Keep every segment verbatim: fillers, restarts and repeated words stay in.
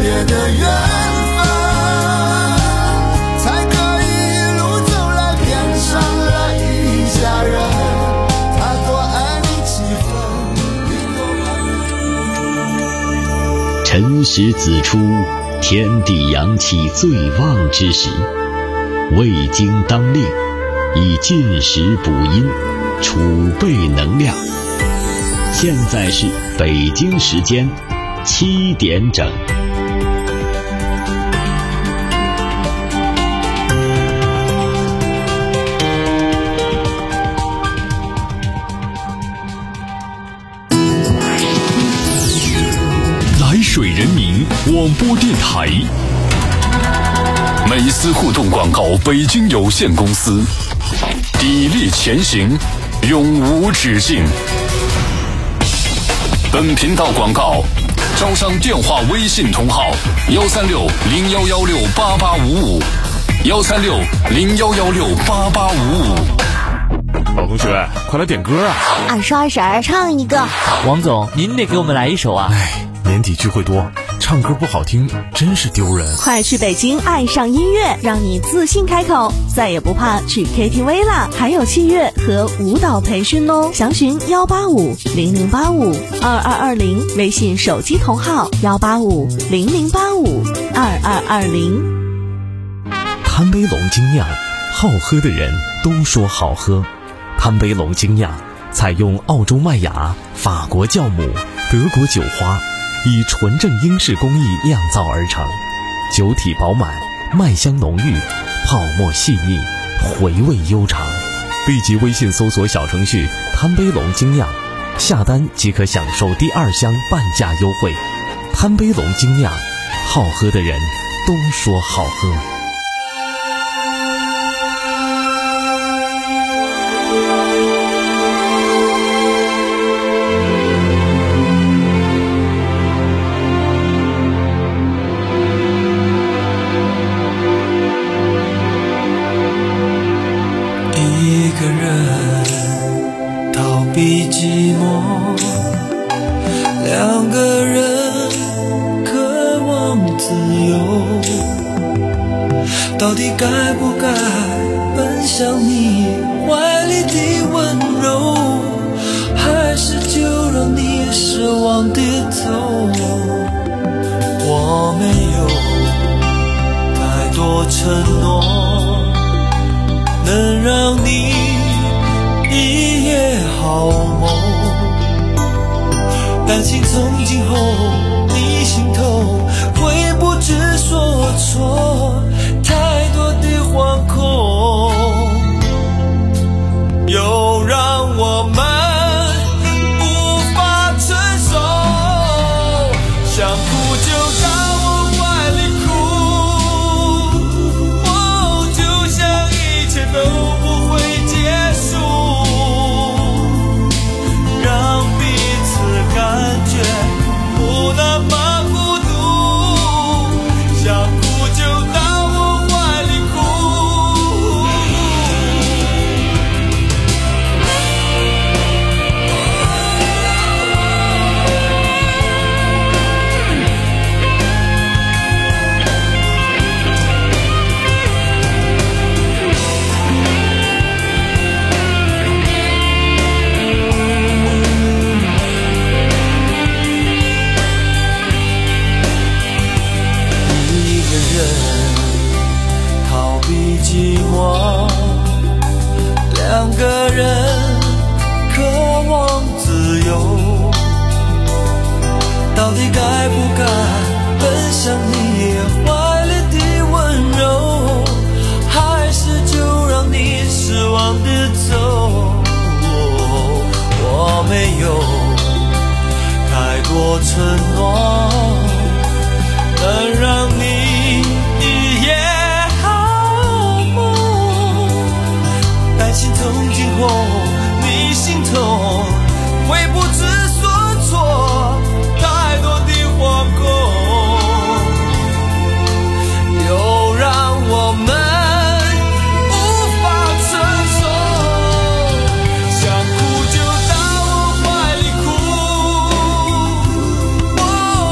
别的缘分，才可以一路走来变成了一家人。他多爱你几分。 辰时子出，天地阳气最旺之时，未经当令，以进食补阴，储备能量。现在是北京时间七点整。 来水人民广播电台，美思互动广告北京有限公司，砥砺前行，永无止境。本频道广告招商电话微信同号幺三六零幺幺六八八五五幺三六零幺幺六八八五五。 老同学，快来点歌啊！ 二叔二婶儿唱一个。 王总，您得给我们来一首啊！ 哎，年底聚会多，唱歌不好听真是丢人。 快去北京爱上音乐，让你自信开口，再也不怕去 K T V 啦！还有器乐和舞蹈培训哦，详询幺八五零零八五二二二零，微信手机同号幺八五零零八五二二二零。 贪杯龙精酿，好喝的人都说好喝。贪杯龙精酿采用澳洲麦芽、法国酵母、德国酒花，以纯正英式工艺酿造而成，酒体饱满，麦香浓郁，泡沫细腻，回味悠长。立即微信搜索小程序贪杯龙精酿，下单即可享受第二箱半价优惠。贪杯龙精酿，好喝的人都说好喝。 到底该不该奔向你怀里的温柔，还是就让你失望低头？我没有太多承诺能让你一夜好梦，担心从今后你心头会不知所措，太多的惶恐又让我们无法承受，想哭就到我怀里哭，哦，就像一切都不会结束，让彼此感觉不那么孤独，想哭就到我怀里哭。两个人渴望自由，到底该不该奔向你怀里的温柔，还是就让你失望地走？我没有太多承诺能让你一夜担心从今后你心头会不知所措，太多的惶恐又让我们无法承受，想哭就到我怀里哭，哦，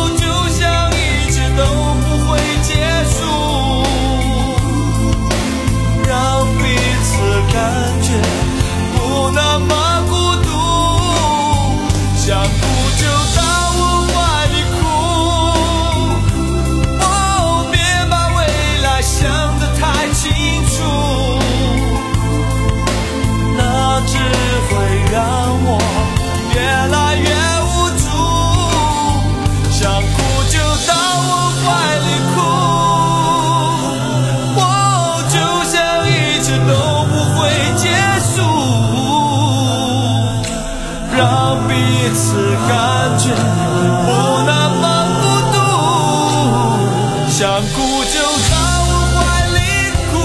想哭就到我怀里哭，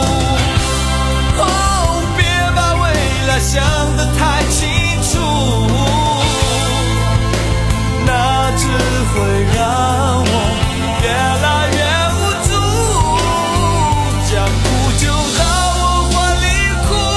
哦，别把未来想得太清楚，那只会让我越来越无助。想哭就到我怀里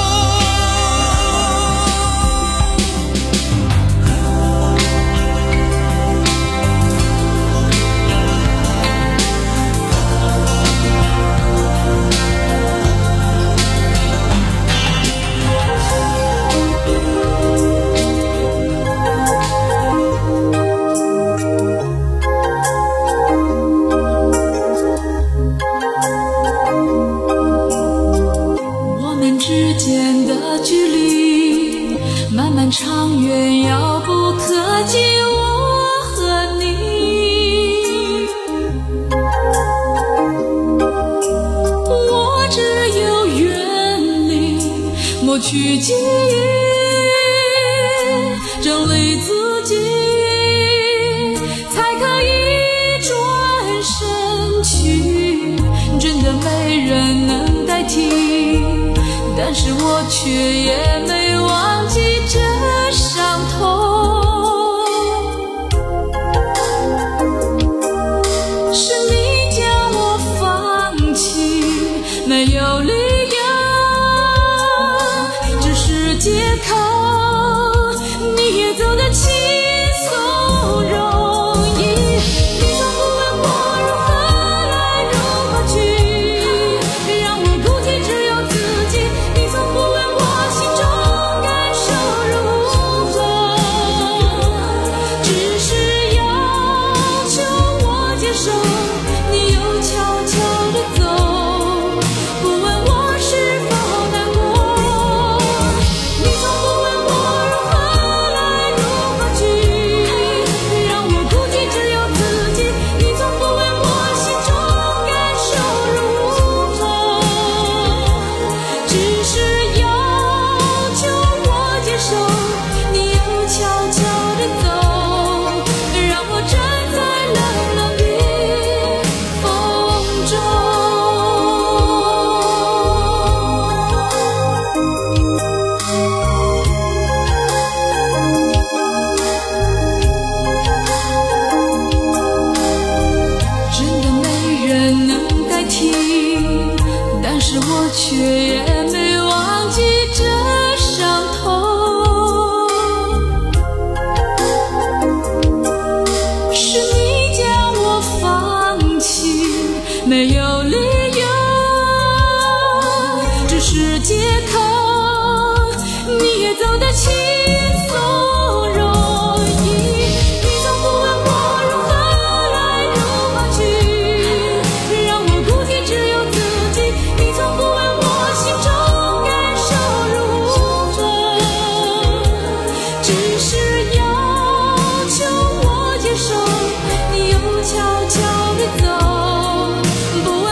长远遥不可及，我和你，我只有远离，抹去记忆，整理自己，才可以转身去。真的没人能代替，但是我却也没忘记这伤痛，是你叫我放弃，没有理由，只是借口，你也走得轻松容易。你从不问我如何来如何去，让我孤寂只有自己。你从不问我心中感受如何，只是要求我接受，你又悄悄地走，不问我是否难过。你从不问我如何来如何去，让我孤寂只有自己。你从不问我心中感受如何，只是要求我接受，你又悄悄地走，让我站在冷冷的风中。真的没人能代替，但是我却也没忘记这伤痛，是你叫我放弃，没有理由，只是借口，你也走得轻松容易。你从不问我如何来如何去，让我孤寂只有自己。你从不问我心中感受如何，只是要求我接受，你又悄悄地走，不问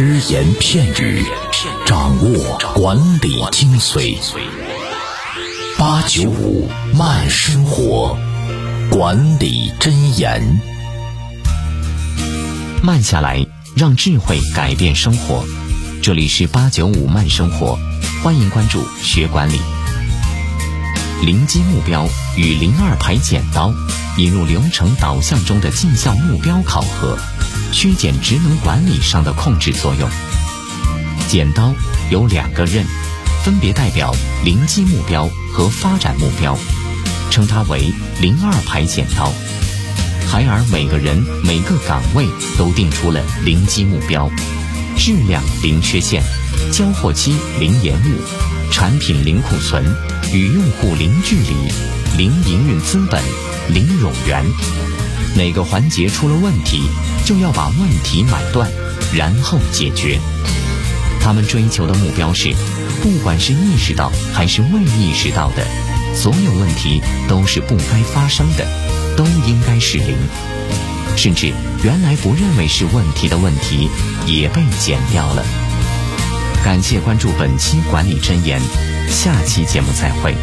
只言片语，掌握管理精髓。八九五慢生活，管理箴言。 慢下来，让智慧改变生活。这里是八九五慢生活，欢迎关注学管理。零基目标与零二排剪刀，引入流程导向中的绩效目标考核，削减职能管理上的控制作用。剪刀有两个刃，分别代表零基目标和发展目标，称它为零二排剪刀。海尔每个人每个岗位都定出了零基目标，质量零缺陷，交货期零延误，产品零库存，与用户零距离，零营运资本，零冗员。哪个环节出了问题，就要把问题买断，然后解决。他们追求的目标是，不管是意识到还是未意识到的，所有问题都是不该发生的，都应该是零。甚至原来不认为是问题的问题也被减掉了。感谢关注本期管理箴言，下期节目再会。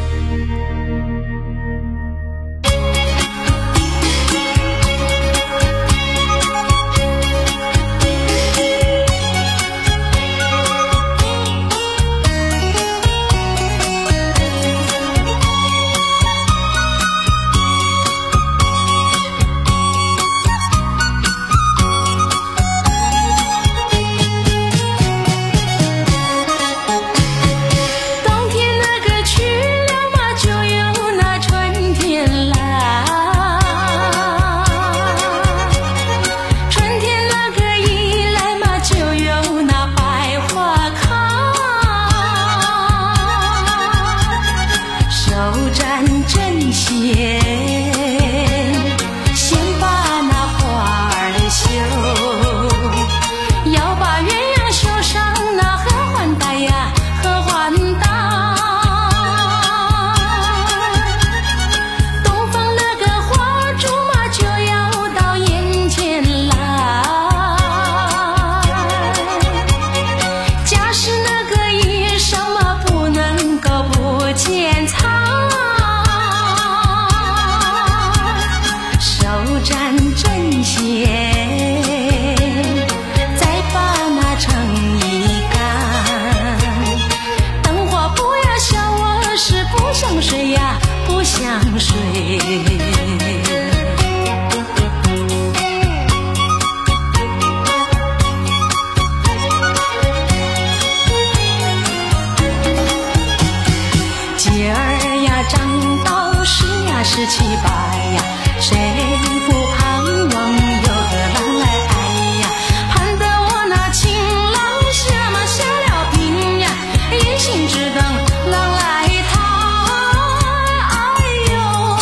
十七八呀，谁不盼望有个郎来爱呀？盼得我那情郎下马下了兵呀，一心只等郎来讨。哎呦，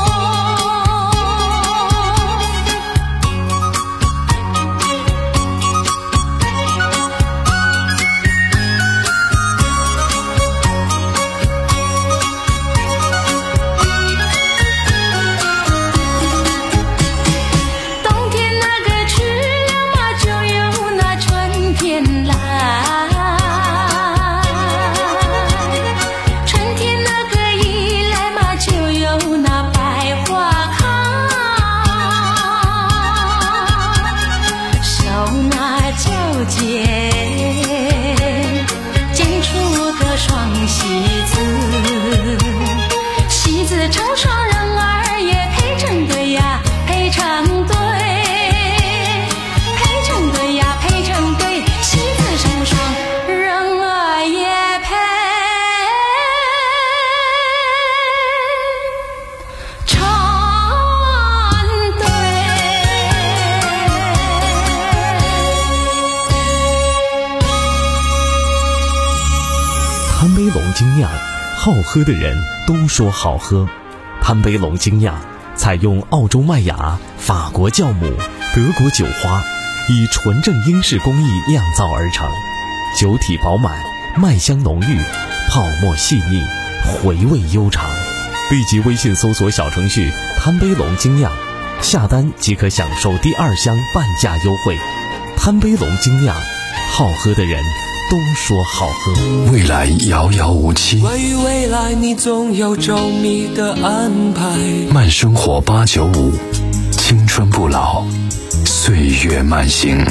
贪杯龙精酿，好喝的人都说好喝。贪杯龙精酿采用澳洲麦芽、法国酵母、德国酒花，以纯正英式工艺酿造而成，酒体饱满，麦香浓郁，泡沫细腻，回味悠长。立即微信搜索小程序贪杯龙精酿，下单即可享受第二箱半价优惠。贪杯龙精酿， 好喝的人都说好喝。 未来遥遥无期， 关于未来你总有周密的安排。 慢生活八九五，青春不老，岁月慢行。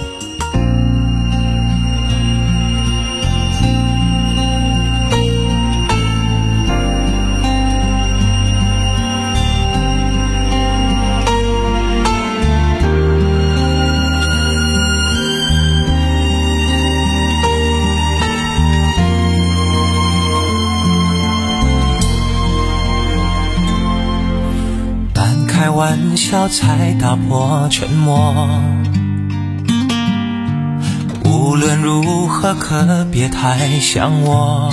开玩笑才打破沉默，无论如何可别太想我，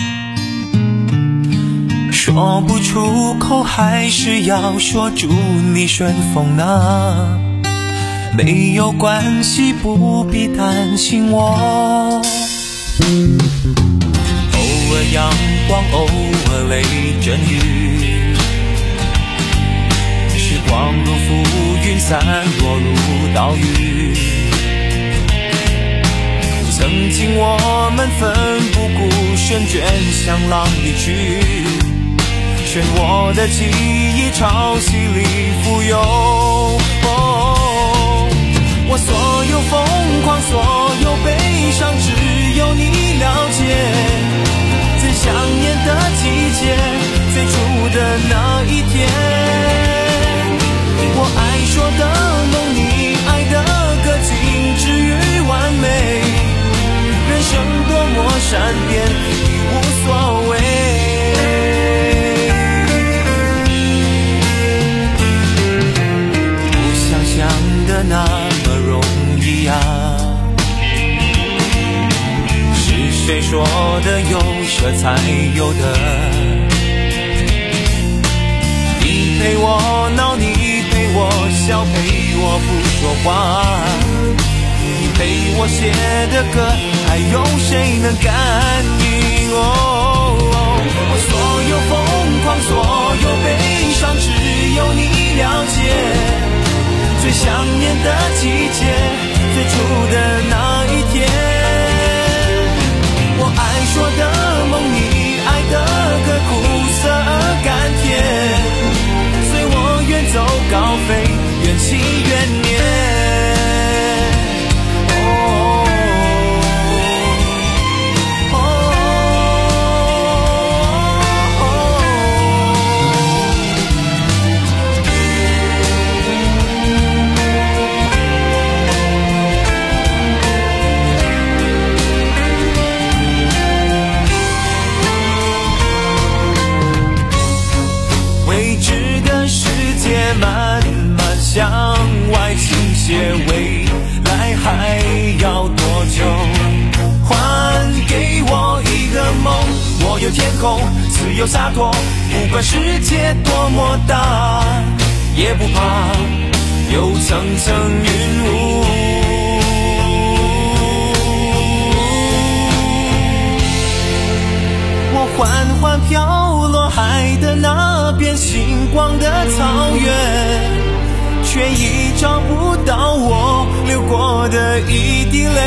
说不出口还是要说祝你顺风呢，没有关系不必担心我，偶尔阳光偶尔雷阵雨，时光如浮云散落如岛屿，曾经我们奋不顾身卷向浪里去，漩涡的记忆潮汐里浮游、哦、我所有疯狂所有悲伤只有你了解，最想念的季节，最初的那一天，我爱说的梦，你爱的歌，仅止于完美，人生多么善变已无所谓，不想象的那么容易啊，是谁说的有舍才有得，你陪我闹，你陪我笑，陪我不说话，你陪我写的歌，还有谁能感应、哦哦、我所有疯狂所有悲伤只有你了解，最想念的季节，最初的那一天，我爱说的梦，你爱的歌，苦涩而甘甜，随我远走高飞，缘起缘灭。未知的世界慢慢向外倾斜，未来还要多久？还给我一个梦，我有天空，自由洒脱，不管世界多么大，也不怕有层层云雾。我缓缓飘落海的那边星光的草原，却已找不到我流过的一滴泪。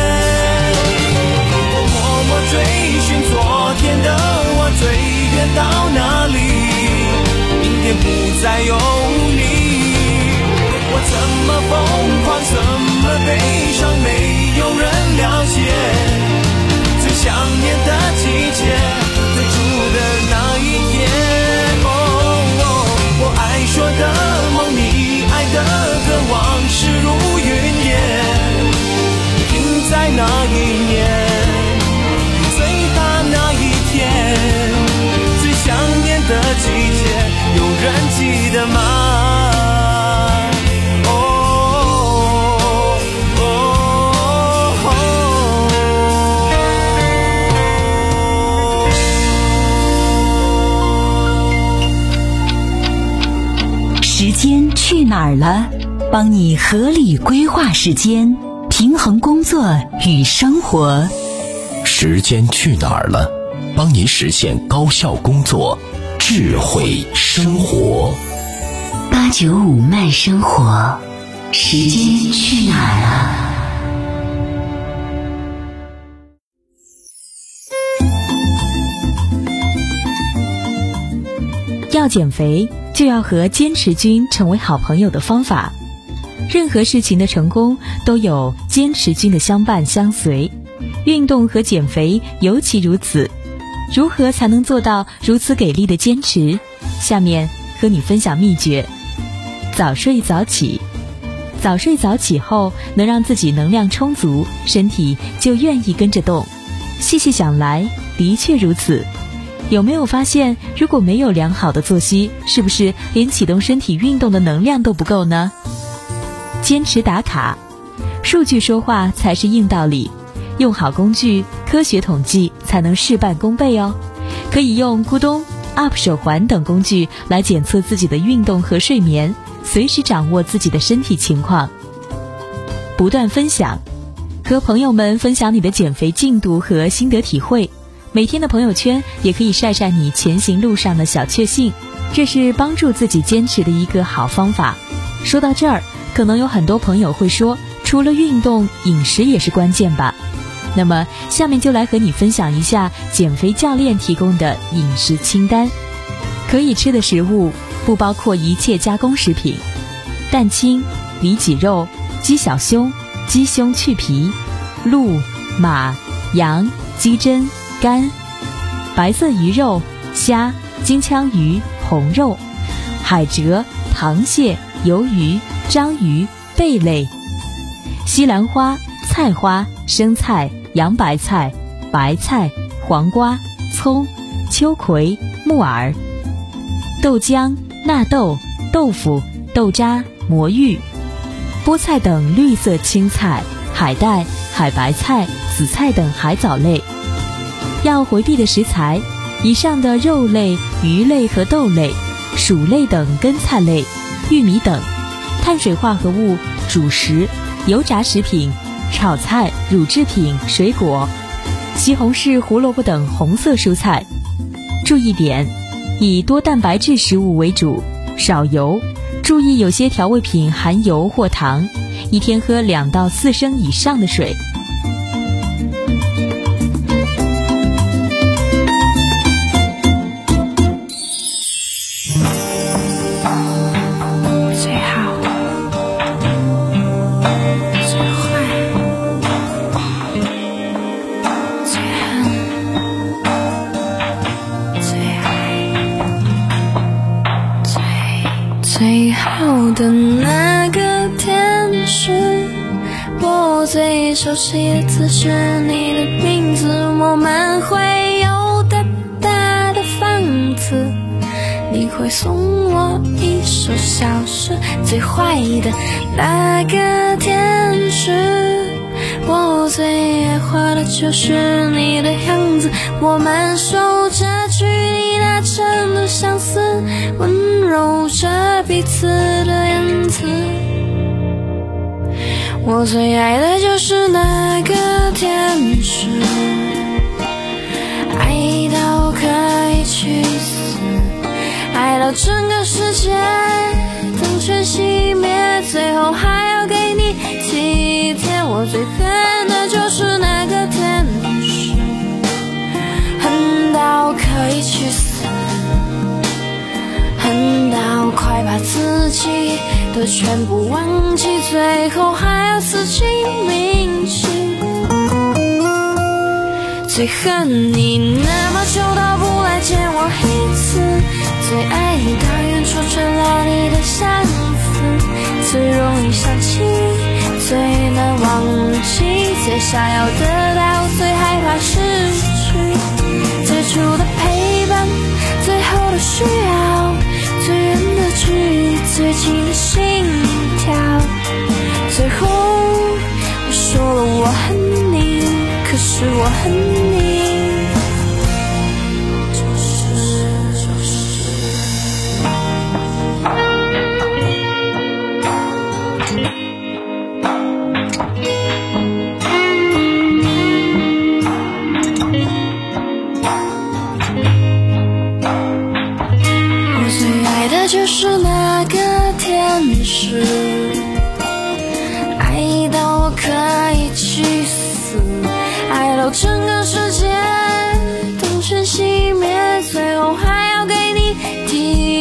我默默追寻昨天的我，最远到哪里？明天不再有你。我怎么疯狂，怎么悲伤，没有人了解。最想念的季节，最初的那一天，哦哦，我爱说的梦，你爱的歌，往事如云烟，停在那一年，最大那一天，最想念的季节，有人记得吗？ 时间去哪儿了？帮你合理规划时间，平衡工作与生活。 时间去哪儿了？帮你实现高效工作，智慧生活。 八九五慢生活，时间去哪儿了？ 要减肥，就要和坚持君成为好朋友的方法。任何事情的成功都有坚持君的相伴相随，运动和减肥尤其如此。如何才能做到如此给力的坚持？下面和你分享秘诀。早睡早起，早睡早起后能让自己能量充足，身体就愿意跟着动。细细想来，的确如此。有没有发现，如果没有良好的作息，是不是连启动身体运动的能量都不够呢？坚持打卡，数据说话才是硬道理，用好工具，科学统计才能事半功倍哦。可以用咕咚、U P 手环等工具来检测自己的运动和睡眠，随时掌握自己的身体情况。不断分享，和朋友们分享你的减肥进度和心得体会，每天的朋友圈也可以晒晒你前行路上的小确幸，这是帮助自己坚持的一个好方法。说到这儿，可能有很多朋友会说，除了运动，饮食也是关键吧？那么下面就来和你分享一下减肥教练提供的饮食清单。可以吃的食物不包括一切加工食品，蛋清、里脊肉、鸡小胸、鸡胸去皮、鹿、马、羊、鸡胗、肝，白色鱼肉、虾、金枪鱼、红肉、海蜇、螃蟹、鱿鱼、章鱼、贝类，西兰花、菜花、生菜、洋白菜、白菜、黄瓜、葱、秋葵、木耳，豆浆、纳豆、豆腐、豆渣、魔芋、菠菜等绿色青菜，海带、海白菜、紫菜等海藻类。要回避的食材，以上的肉类、鱼类和豆类、薯类等根菜类、玉米等；碳水化合物、主食、油炸食品、炒菜、乳制品、水果、西红柿、胡萝卜等红色蔬菜。注意点，以多蛋白质食物为主，少油，注意有些调味品含油或糖，一天喝两到四升以上的水。 最好的那个天使，我最熟悉的字是你的名字，我们会有大大的房子，你会送我一首小诗。最坏的那个天使，我最爱画的就是你的样子，我们守着距离那真的相似，温柔着彼此的言辞。我最爱的就是那个天使，爱到可以去死，爱到整个世界灯全熄灭，最后还要给你体贴。我最恨的就是那个天使，恨到可以去死，恨到快把自己的全部忘记，最后还要自己铭记。最恨你那么久都不来见我一次，最爱到远处传来你的相思，最容易想起，最难忘记，最想要得到，最害怕失去，最初的陪伴，最后的需要，最远的距离，最近的心跳。最后我说了我恨你，可是我恨你就是那个天使，爱到我可以去死，爱到整个世界灯全熄灭，最后还要给你体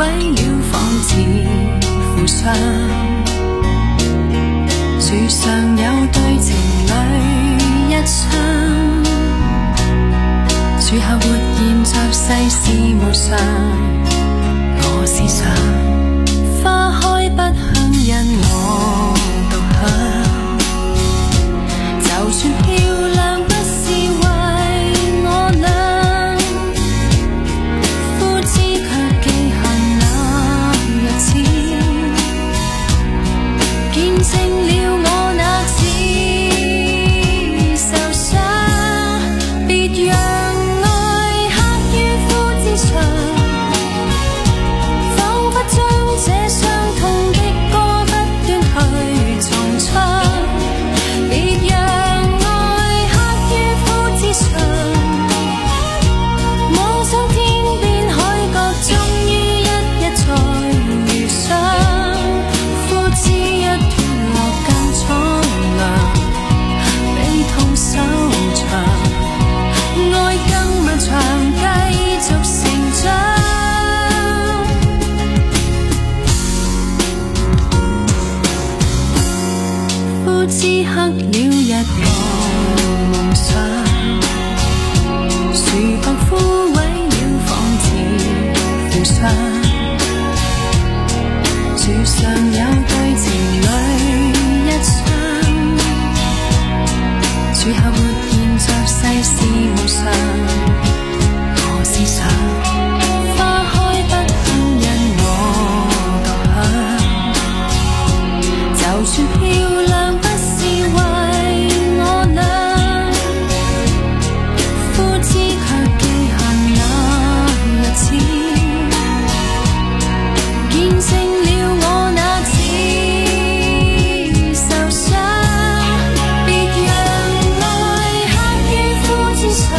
毀了仿似負傷。樹上有對情侶一雙，樹下活現着世事無常。我思想花開不香，因我獨享。就算漂亮不是為我倆，枯枝卻記恨那日子，見證了我那次受傷。別讓愛刻於膚之上，彷彿將這傷痛的歌不斷去重唱。別讓愛刻於膚之上，妄想天邊海角終於一日才遇上。枯枝一斷落更蒼涼，悲痛收場，愛更漫長，繼續成長。枯枝刻了一個夢想，樹幹枯萎了仿似負傷。樹上有對情侶一雙，樹下活現着世事無常。我思想花開不香，因我獨享。就算漂亮不是為我倆，枯枝卻記恨那日子，見證了我那次受傷。別讓愛刻於膚之上，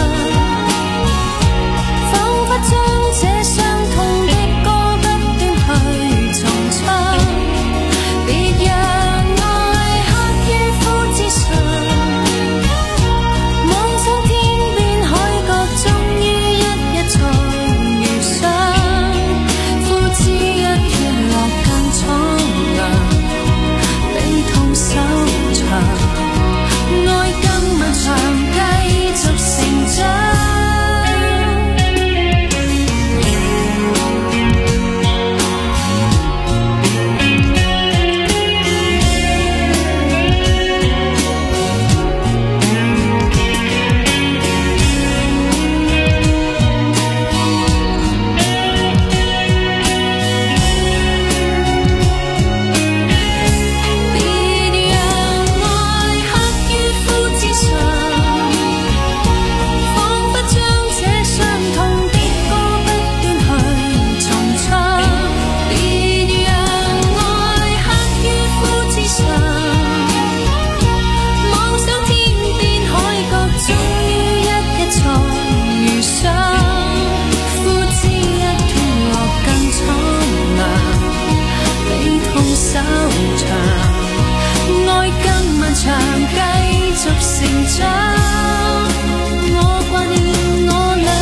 彷彿將這傷痛的歌不斷去重唱。別讓愛刻於膚之上，妄想天邊海角終於一日才遇上。枯枝一斷落更蒼涼，悲痛收場，愛更漫長，繼續成長。別讓愛刻於膚之上，彷彿將這傷痛的歌不斷去重唱。別讓愛刻於膚之上，妄想天邊海角終於一日才遇上。枯枝一斷落更蒼涼，悲痛收場，愛更漫長，繼續成長。我掛念我倆。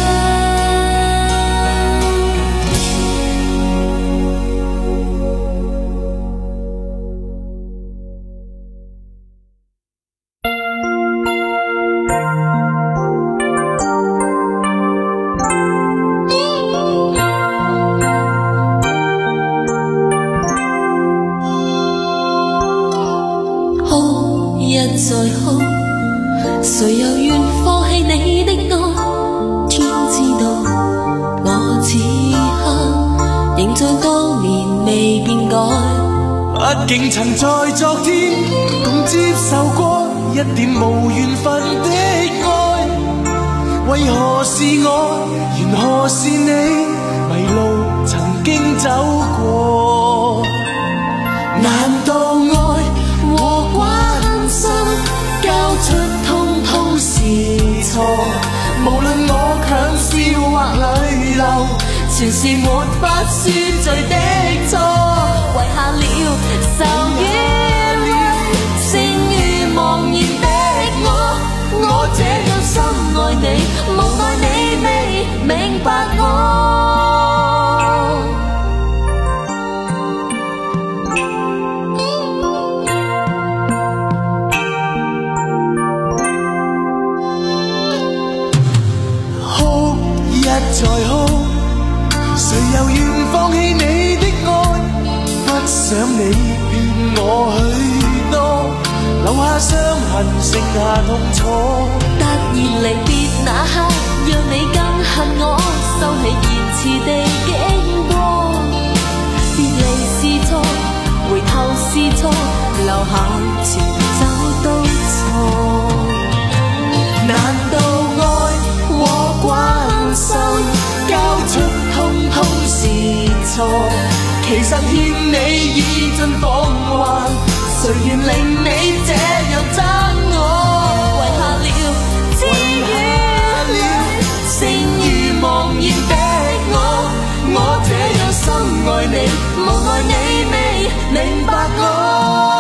哭一再哭，誰又願放棄你的愛？天知道，我此刻仍在當年未變改。 畢竟曾在昨天共接受過一點無緣分的愛，為何是我，緣何是你，迷路曾經走過？難道愛和關心交出通通是錯？無論我強笑或淚流，全是沒法恕罪的錯。 遺下了愁與淚，剩餘茫然的我，我這樣深愛你，無奈你未明白我。 才好，谁又愿放弃你的爱？不想你骗我许多，留下伤痕，剩下痛楚。 突然离别那刻，让你更恨我，收起言辞地經過。別離是錯，回頭是錯，留下前走都錯。難道愛和關心交出通通是錯？其實欠你已盡放還，誰願令你這樣憎我？遺下了知與淚，剩如茫然的我，我這樣深愛你，無奈你未明白我。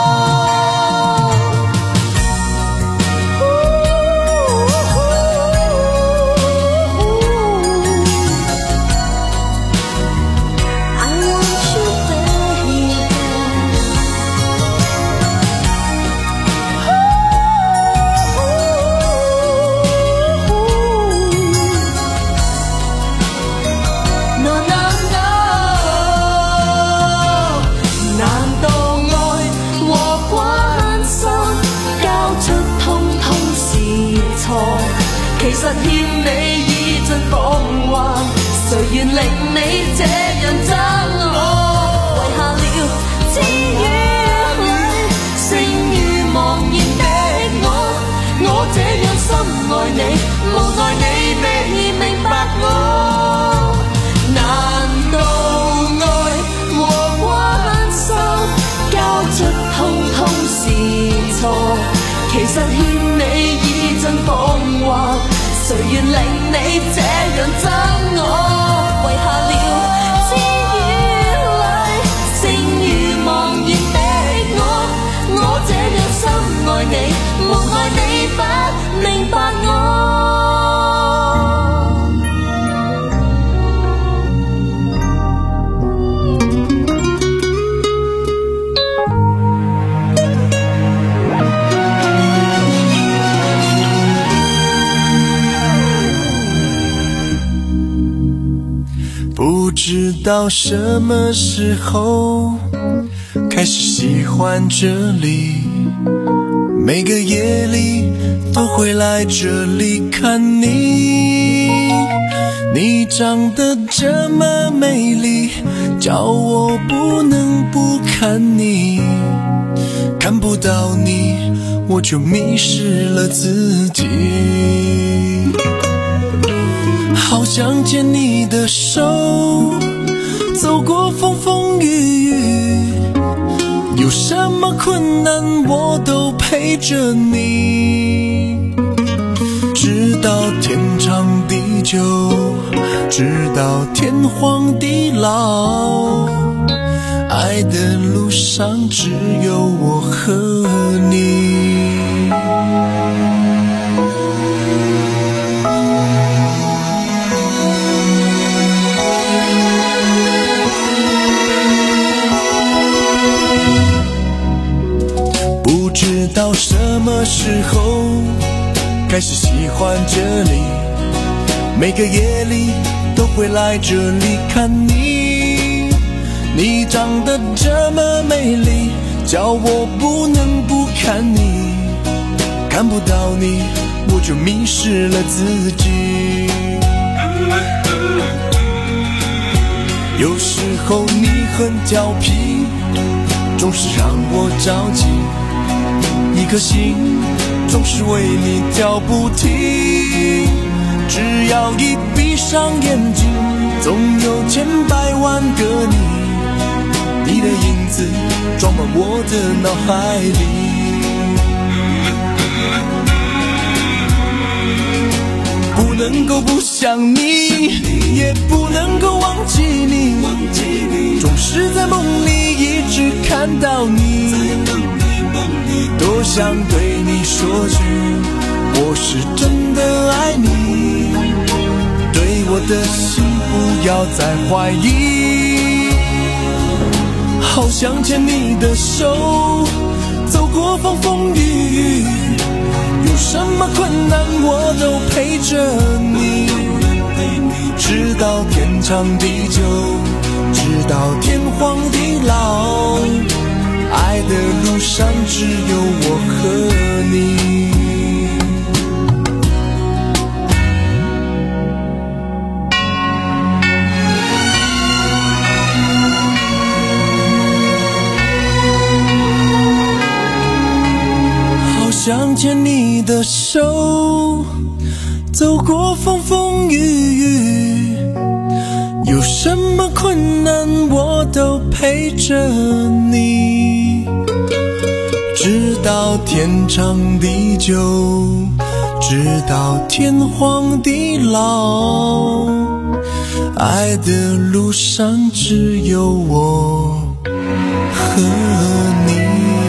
其實欠你已盡放還，誰願令你這樣憎我？遺下了知與淚，剩如茫然的我，我這樣深愛你，無奈你未明白我。難道愛和關心交出通通是錯？其實欠你已盡放還，誰願令你這樣憎我？遺下了知與淚，剩如茫然的我，我這樣深愛你，無奈你不明白我。 不知道什么时候开始喜欢这里，每个夜里都会来这里看你。你长得这么美丽，叫我不能不看你。看不到你，我就迷失了自己。好想牵你的手，走过风风雨雨，有什么困难我都陪着你，直到天长地久，直到天荒地老，爱的路上只有我和你。不知道什么时候开始喜欢这里，每个夜里都会来这里看你。你长得这么美丽，叫我不能不看你。看不到你，我就迷失了自己。有时候你很调皮，总是让我着急。一颗心总是为你跳不停，只要一闭上眼睛，总有千百万个你，你的影子装满我的脑海里。不能够不想你，也不能够忘记你，总是在梦里一直看到你。多想对你说句，我是真的爱你，对我的心不要再怀疑。好想牵你的手，走过风风雨雨，有什么困难我都陪着你， 长地久，直到天荒地老。爱的路上只有我和你。好想牵你的手，走过风风雨雨，有什么困难我都陪着你，直到天长地久，直到天荒地老。爱的路上只有我和你。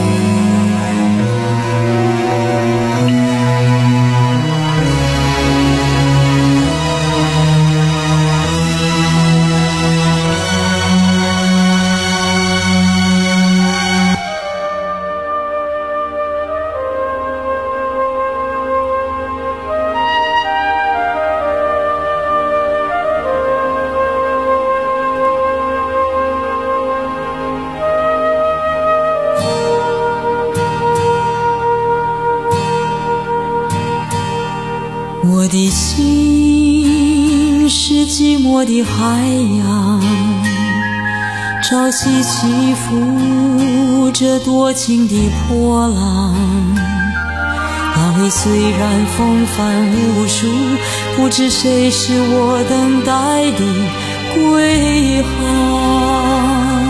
我的心是寂寞的海洋，潮汐起伏着多情的波浪。浪里虽然风帆无数，不知谁是我等待的归航。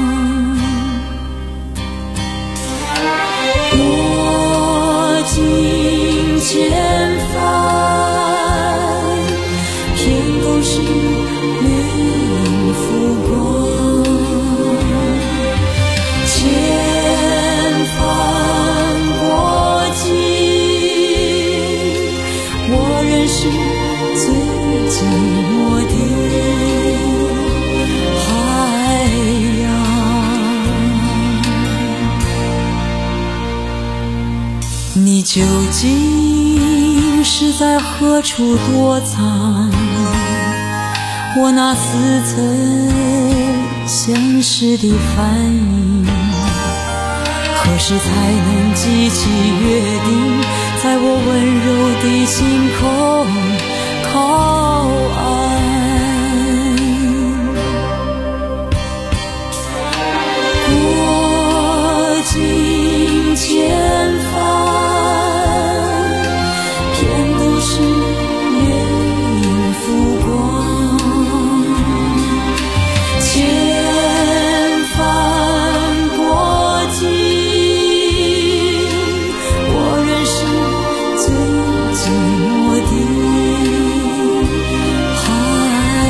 我尽前方，天都是掠影浮光，前方过境，我仍是最寂寞的海洋。你究竟是在何处躲藏？我那似曾相识的反应，何时才能记起约定，在我温柔的心口靠岸？过尽前方，偏都是掠影浮光，前方过境，我仍是最寂寞的海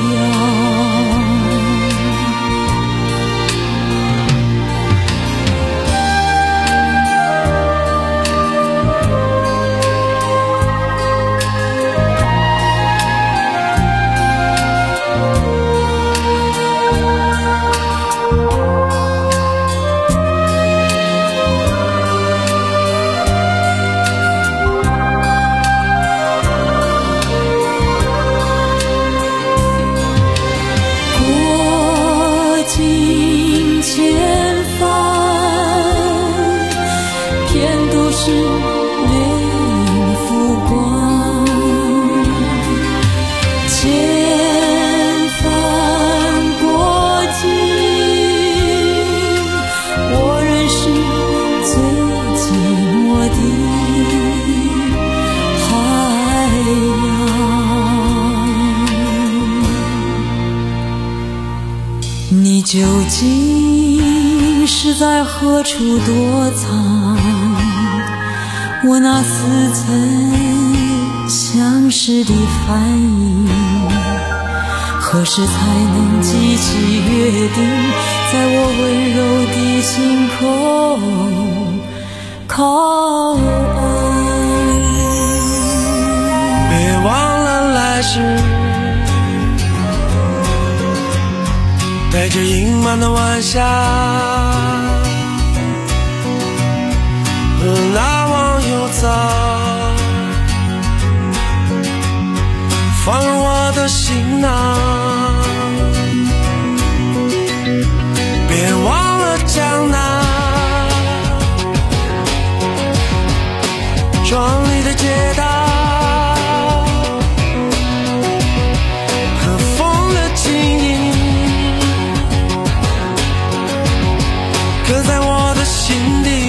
你究竟是在何处躲藏？我那似曾相识的反应，何时才能记起约定，在我温柔的心口靠岸？ 别忘了来时带着盈满的晚霞和那忘忧草，放入我的行囊。 里的街道和风的轻盈，刻在我的心底。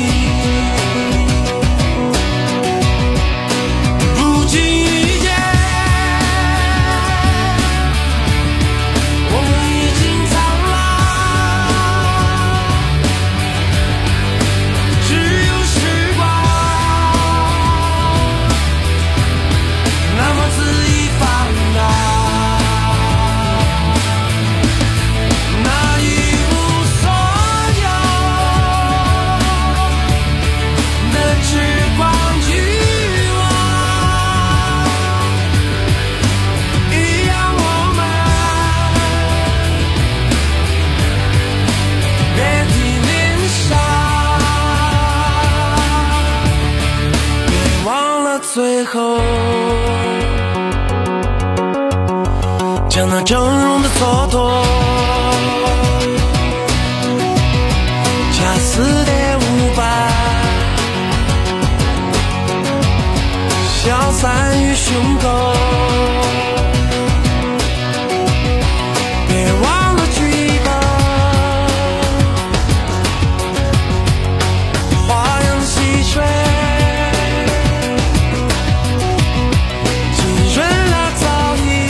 不经意间，我们已经苍老，只有时光那么恣意放荡，那一无所有的时光去往，一样我们别提年少，别忘了最后将那峥嵘的蹉跎恰似的舞伴消散于胸口，别忘了剧本花样戏谑，浸润了早已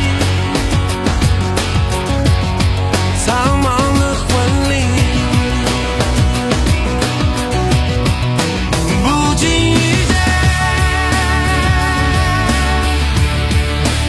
苍茫的婚礼。不经意间，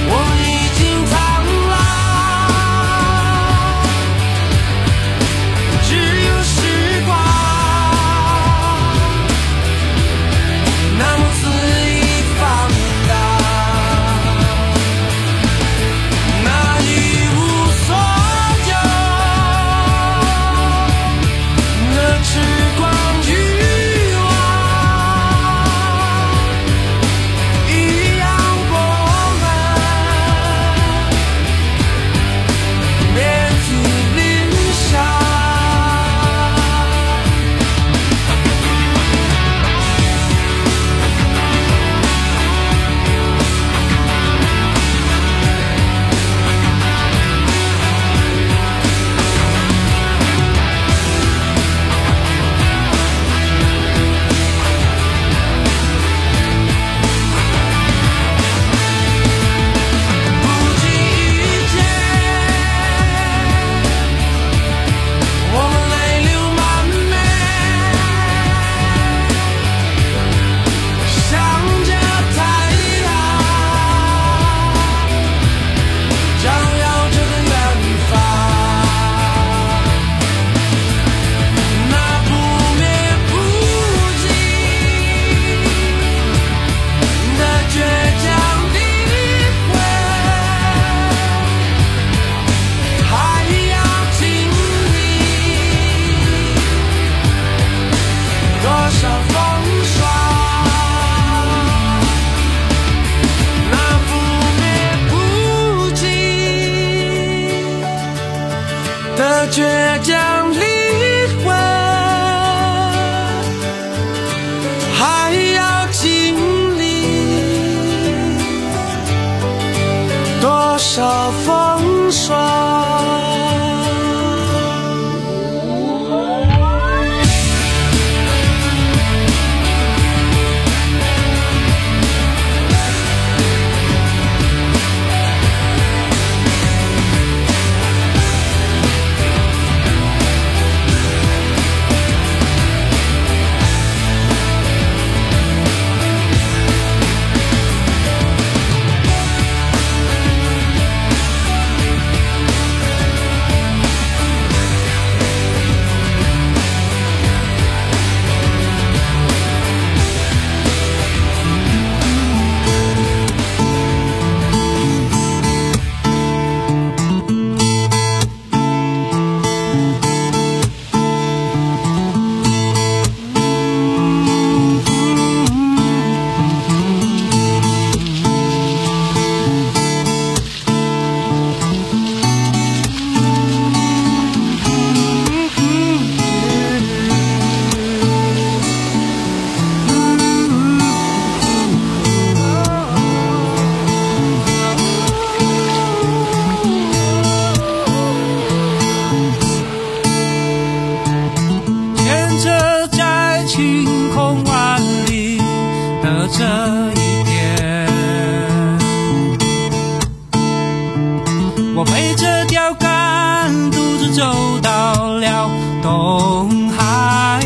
我背着钓竿，独自走到了东海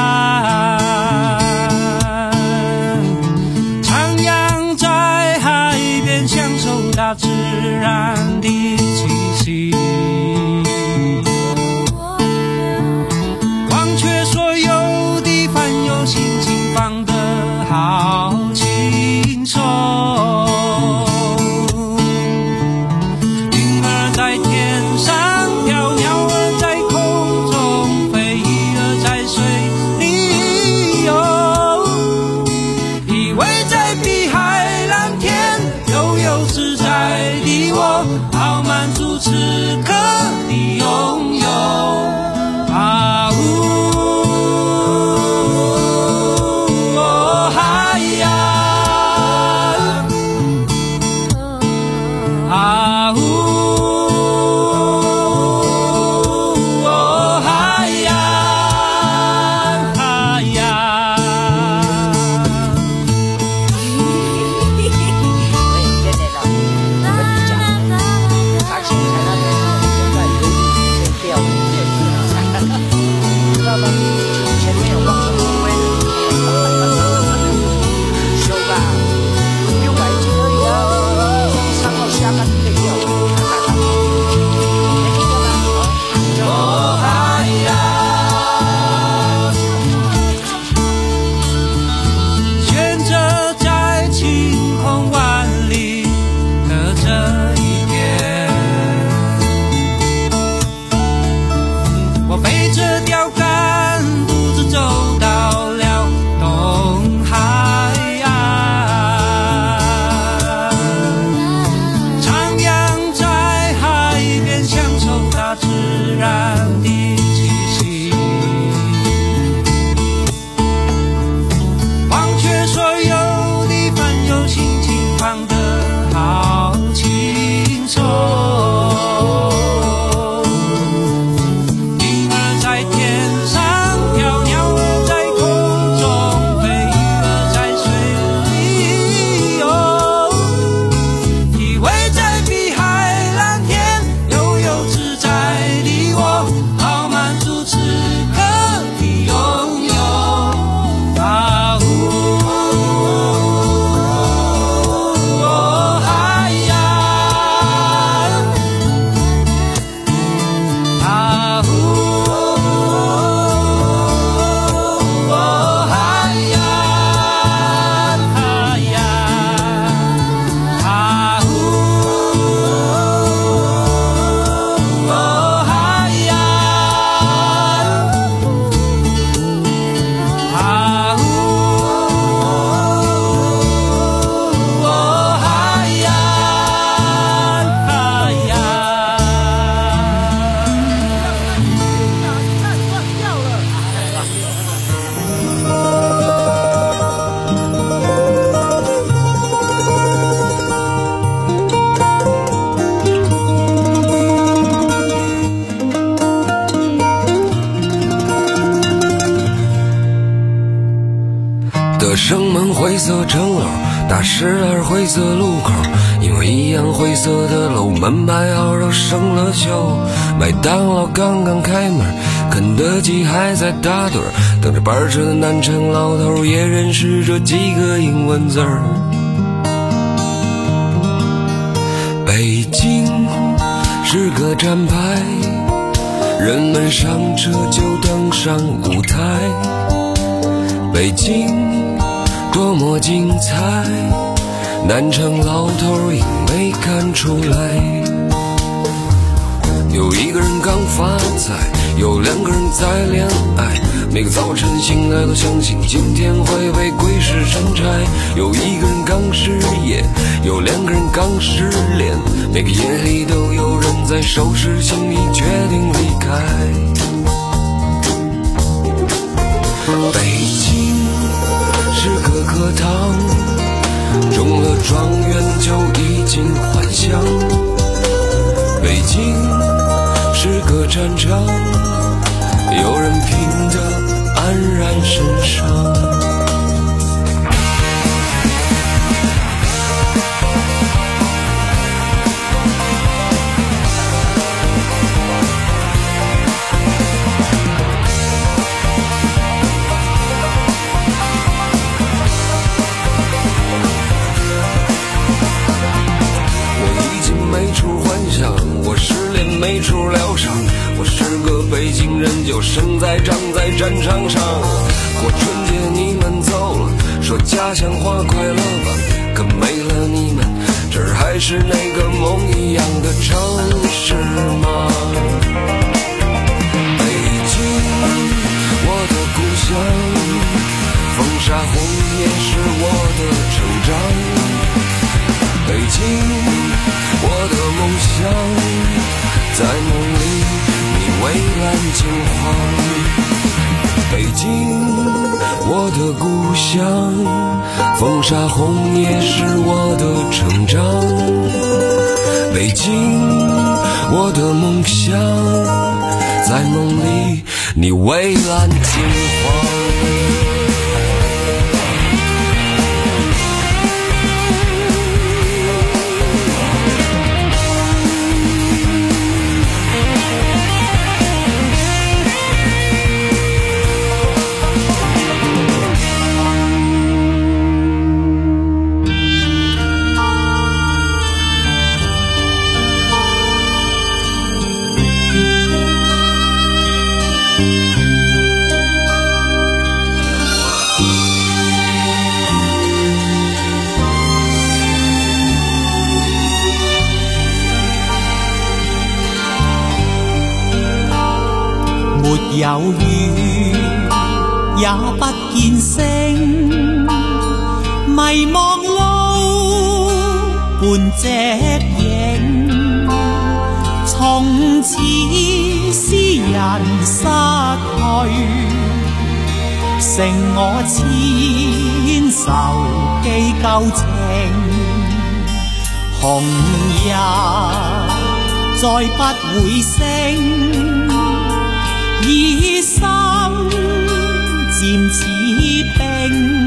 岸，徜徉在海边，享受大自然的气息，忘却所有的烦忧，心情放得好轻松。云儿在天上飘，鸟儿在空中飞，鱼儿在水里游，依偎在碧海蓝天，悠悠自在的我，好满足此刻的拥有。啊呜哦海洋，啊呜哦海洋，海洋。悬着在晴空万里的这一边，我背着钓竿，独自走到了东海岸，徜徉在海边，享受大自然的气息，忘却所有的烦忧，心情放得好轻松。云儿在天上飘，鸟儿在空中飞，鱼儿在水里游，依偎在碧海蓝天，悠悠自在的我，好满足此刻的拥有。啊呜哦海洋，啊呜哦海洋，海洋，啊呜哦海洋，啊呜哦海洋，海洋。 德胜门灰色城楼，大石栏灰色路口，因为一样灰色的楼，门牌号都生了锈。麦当劳刚刚开门，肯德基还在打盹，等着班车的南城老头也认识这几个英文字儿。北京是个站牌，人们上车就登上舞台。北京多么精彩，南城老头也没看出来。有一个人刚发财，有两个人在恋爱，每个早晨醒来都相信今天会被鬼使神差。有一个人刚失业，有两个人刚失恋，每个夜里都有人在收拾行李决定离开。北京是个课堂，中了状元就已经还乡。北京是个战场，有人拼得黯然神伤。 北京人就生在长在战场上。过春节你们走了，说家乡话快乐吧，可没了你们，这儿还是那个梦一样的城市吗？北京，我的故乡，风沙红也是我的成长。北京，我的梦想，在梦里你蔚蓝金黄。北京，我的故乡，风沙红也是我的成长。北京，我的梦想，在梦里你蔚蓝金黄。 沒有雨，也不見星，迷茫路伴隻影。從此詩人失去，剩我千愁記舊情。紅日再不會升，以心漸似冰，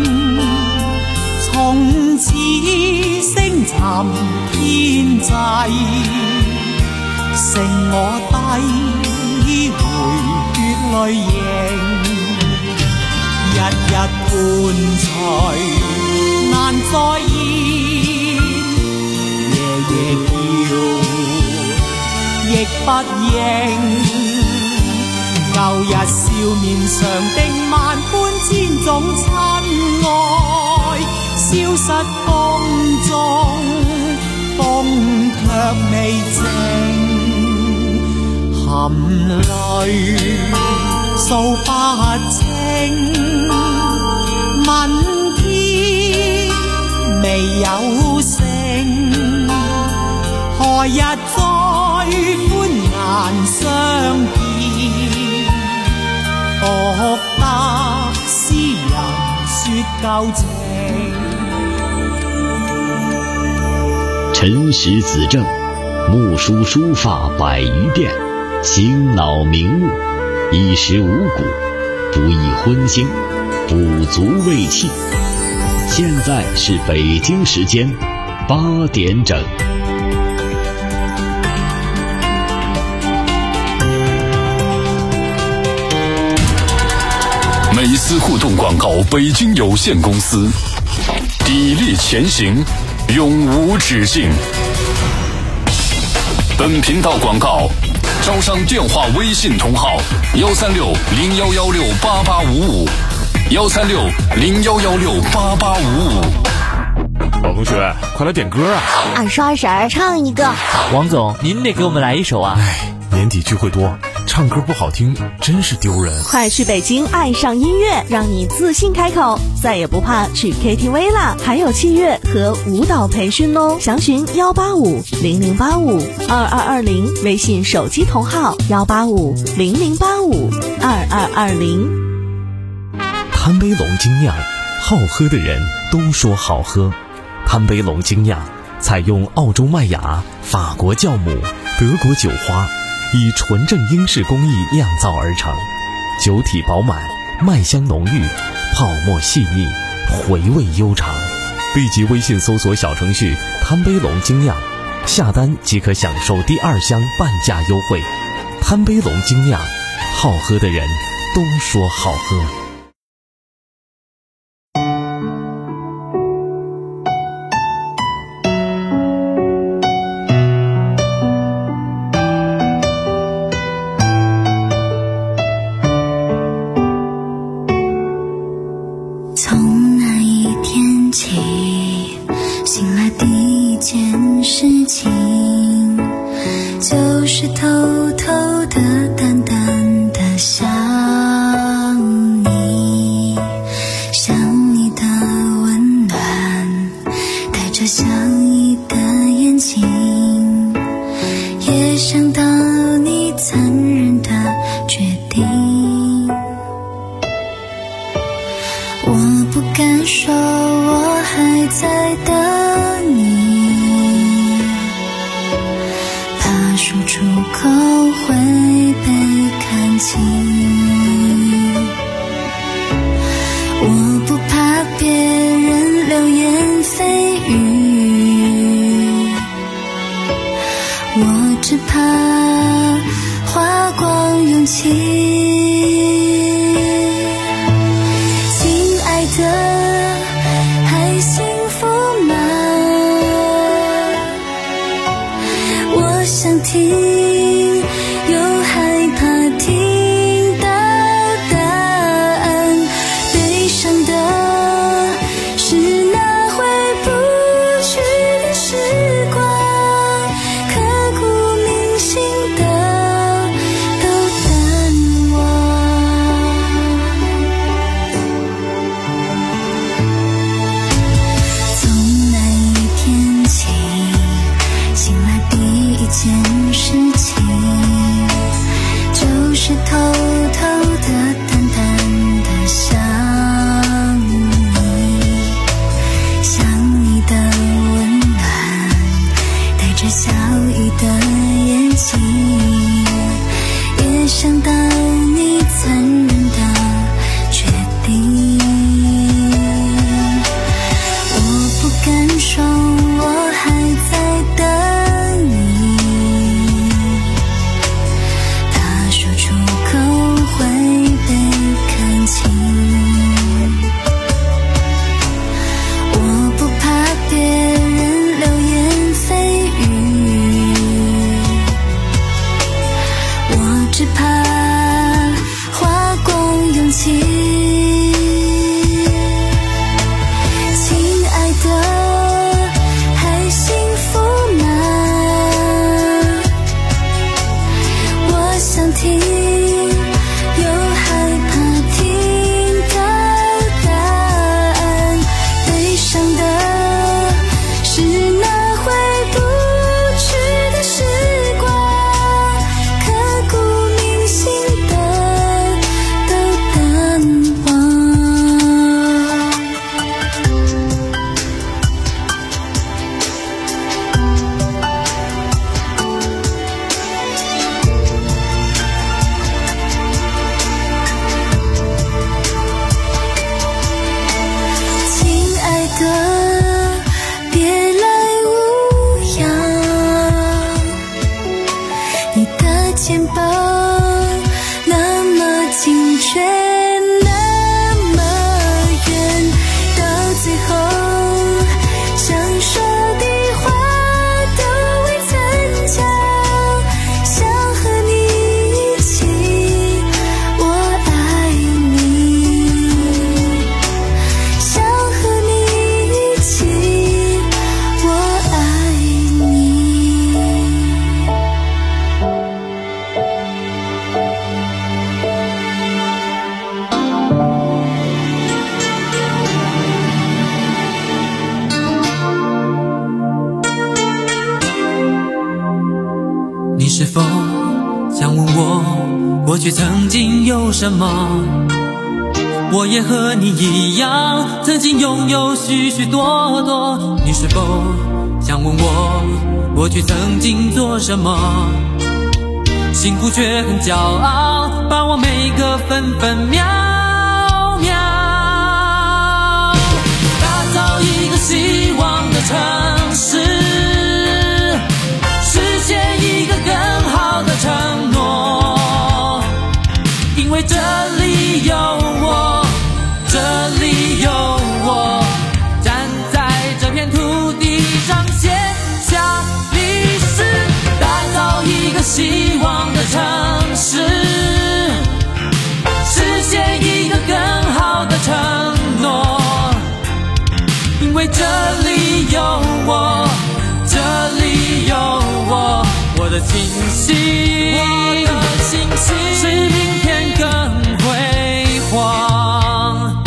從此星沉天際，剩我低回血淚凝。日日伴隨難再現，夜夜叫亦不應。舊日笑面上的萬般千種親愛，消失風中，風卻未靜。含淚訴不清，問天未有聲，何日再歡顏相見？獨得詩人說舊情。 辰时子正，木梳书发百余遍，醒脑明目，衣食五谷，不亦荤腥，补足胃气。现在是北京时间八点整。 美思互动广告北京有限公司，砥砺前行，永无止境。本频道广告招商电话微信同号幺三六零幺幺六八八五五，幺三六零幺幺六八八五五。 老同学，快来点歌啊！ 俺说二婶儿唱一个。 王总，您得给我们来一首啊！ 哎，年底聚会多，唱歌不好听真是丢人。 快去北京爱上音乐，让你自信开口，再也不怕去 K T V 啦！还有器乐和舞蹈培训哦，详询幺八五零零八五二二二零，微信手机同号幺八五零零八五二二二零。 贪杯龙精酿，好喝的人都说好喝。贪杯龙精酿采用澳洲麦芽、法国酵母、德国酒花，以纯正英式工艺酿造而成，酒体饱满，麦香浓郁，泡沫细腻，回味悠长。立即微信搜索小程序贪杯龙精酿，下单即可享受第二箱半价优惠。贪杯龙精酿，好喝的人都说好喝。 来第一件事情，就是偷偷的淡淡的想你，想你的温暖，带着想你的眼睛，也想到你残忍的决定。我不敢说我还在等你，怕说出口会被看清。我不怕别人流言蜚语，我只怕花光勇气。亲爱的，还幸福吗？我想听，又害怕听到答案。悲伤的是那回不去的时光，刻骨铭心的都淡忘。从那一天起，醒来第一件事情，就是偷偷的淡淡的想你，想你的温暖，带着笑意的眼睛，也想到你残忍的决定。我不敢说我还在等你，怕说出口会被看清。我不怕别人流言蜚语，我只怕花光勇气。亲爱的，还幸福吗？我想听，又害怕听到答案。悲伤的是那回不去的时光，刻骨铭心的都淡忘。亲爱的，别来无恙，你的肩膀那么紧却那么远，到最后想说的话都未曾讲，想和你一起，我爱你，想和你一起，我爱你。 你是否想问我，过去曾经有什么？我也和你一样，曾经拥有许许多多。你是否想问我，过去曾经做什么？辛苦却很骄傲，把握每个分分秒秒，打造一个希望的城市，实现一个更好的承诺。因为这里有我，这里有我，站在这片土地上写下历史，打造一个希望的城市，实现一个更好的承诺。因为这里里有我，这里有我，我的清醒，我的清醒，使明天更辉煌。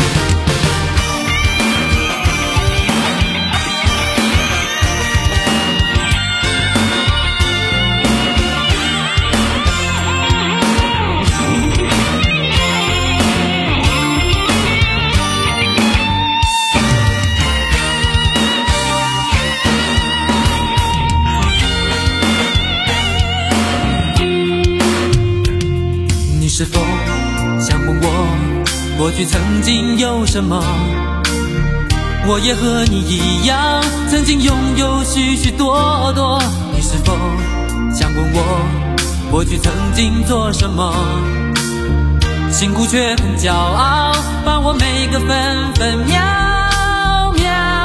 是否想问我过去曾经有什么？我也和你一样，曾经拥有许许多多。你是否想问我过去曾经做什么？辛苦却很骄傲，把握每个分分秒秒，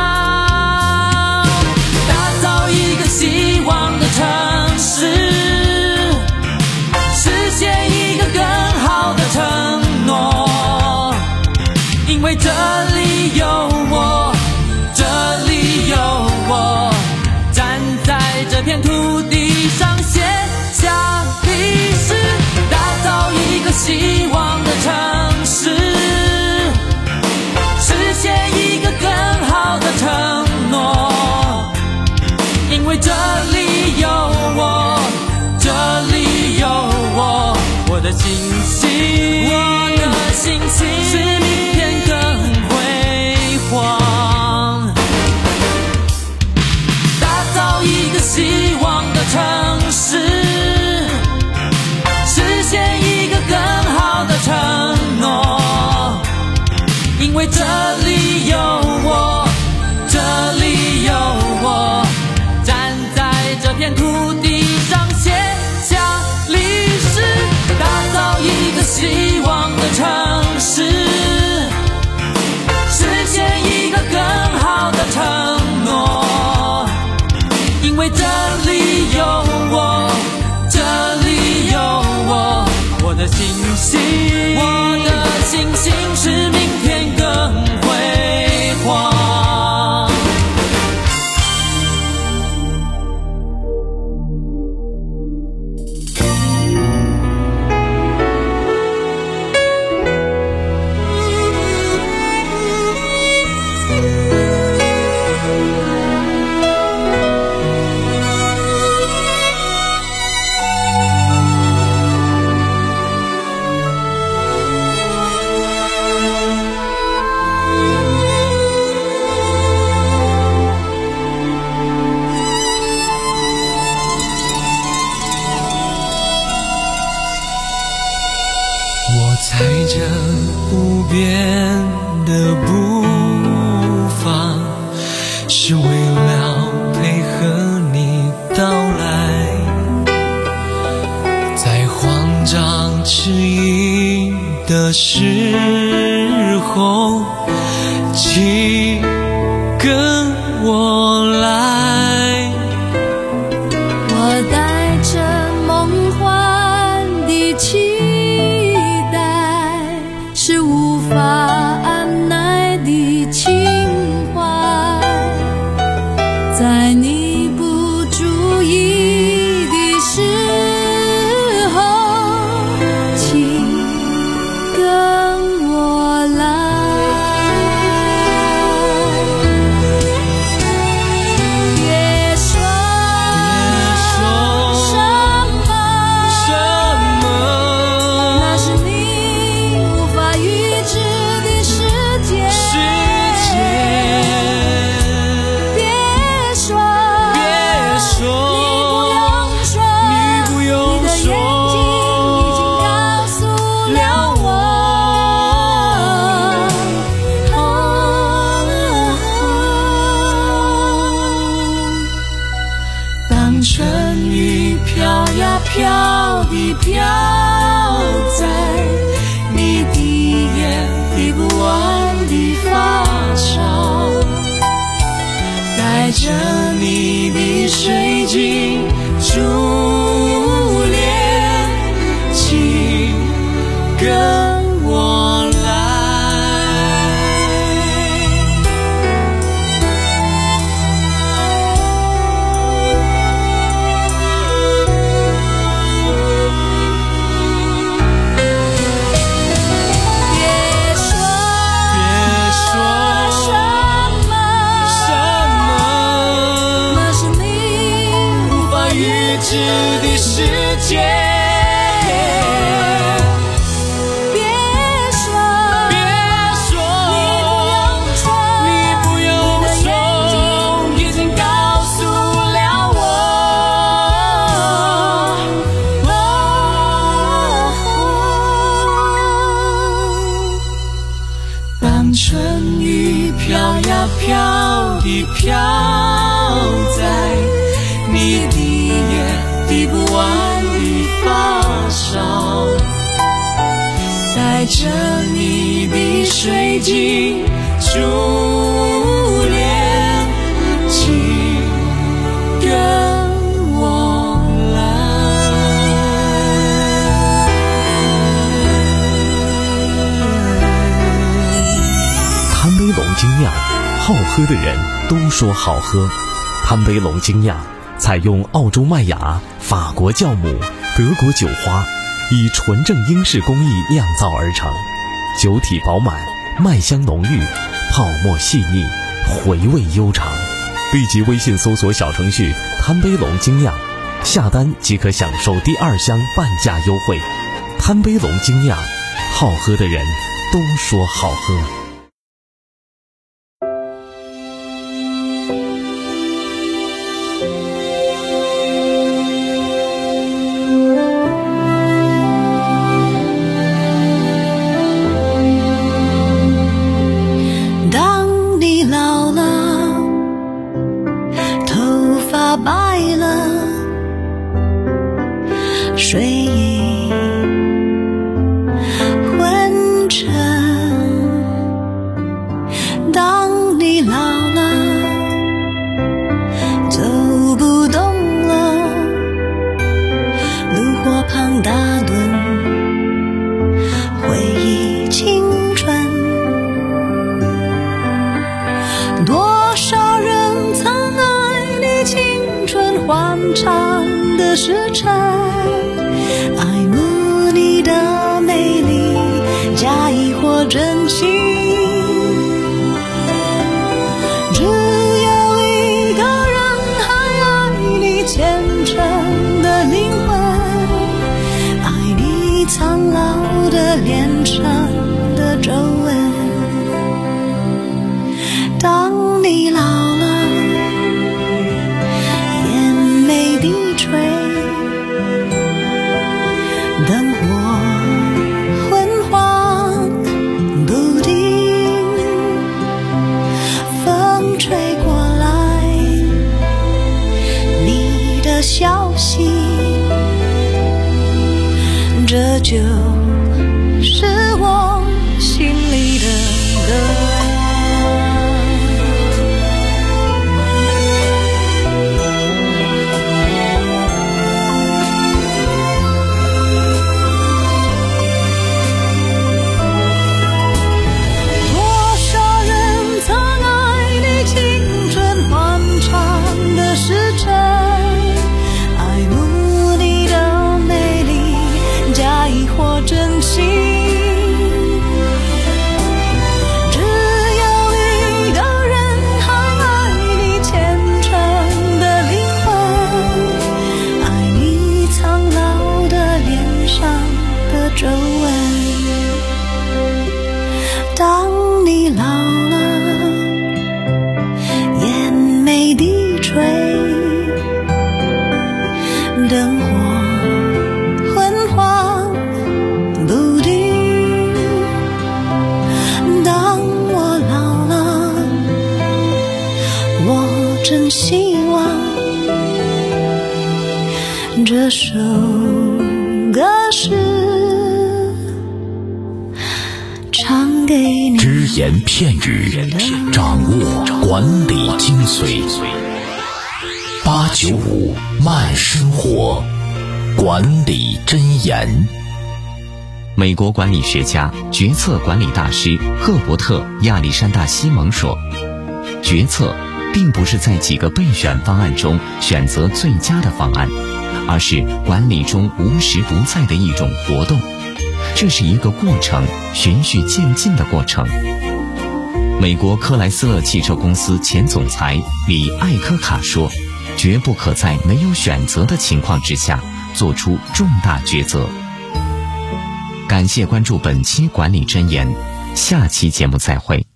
打造一个希望的城市，实现一个更好的承诺，因为这里有我，这里有我，站在这片土地上写下历史，打造一个希望的城市，实现一个更好的承诺，因为这里有我，这里有我，我的信心，我的信心，使明天更辉煌，打造一个希望的城市，实现一个更好的承诺，因为这里有我，这里有我，站在这片土地上写下历史，打造一个希望的城市，实现一个更好的承诺，因为这里有我，这里有我，我的信心，我的信心，使明天更辉煌。 踩着不变的步伐，是为了配合你到来，在慌张迟疑的时候，请跟我来。 我带着梦幻的期待，是无法按耐的情怀，在你不注意的时候，请跟我来。别说什么，那是你无法预知的世界。别说，你不用说，你的眼睛已经告诉了我。当春雨飘呀飘地飘在你滴眼滴不完的发梢，带着你的水晶珠帘，请跟我来。 的世界。 春雨飘呀飘地飘在你的也滴不完的发梢，带着你的水晶珠帘，请跟我贪杯龙精酿，好喝的人都说好喝。贪杯龙精酿采用澳洲麦芽、法国酵母、德国酒花，以纯正英式工艺酿造而成，酒体饱满，麦香浓郁，泡沫细腻，回味悠长。立即微信搜索小程序贪杯龙精酿，下单即可享受第二箱半价优惠。贪杯龙精酿，好喝的人都说好喝。 睡意昏沉，当你老了，走不动了，炉火旁打盹，回忆青春。多少人曾爱你青春欢畅的时辰，爱慕你的美丽，假意或真心。只有一个人还爱你虔诚的灵魂，爱你苍老的脸上的皱纹。当你老了，眼眉低垂，灯火昏黄不定，风吹过来你的消息，这就是我心里的歌。皱纹，当你老了，眼眉低垂，灯火昏黄不定。当我老了，我真希望这首歌是只言片语，掌握管理精髓。八九五慢生活，管理箴言。 美国管理学家、决策管理大师赫伯特·亚历山大·西蒙说，决策并不是在几个备选方案中选择最佳的方案，而是管理中无时不在的一种活动。这是一个过程，循序渐进的过程。美国克莱斯勒汽车公司前总裁里艾科卡说， 绝不可在没有选择的情况之下做出重大抉择。感谢关注本期管理箴言，下期节目再会。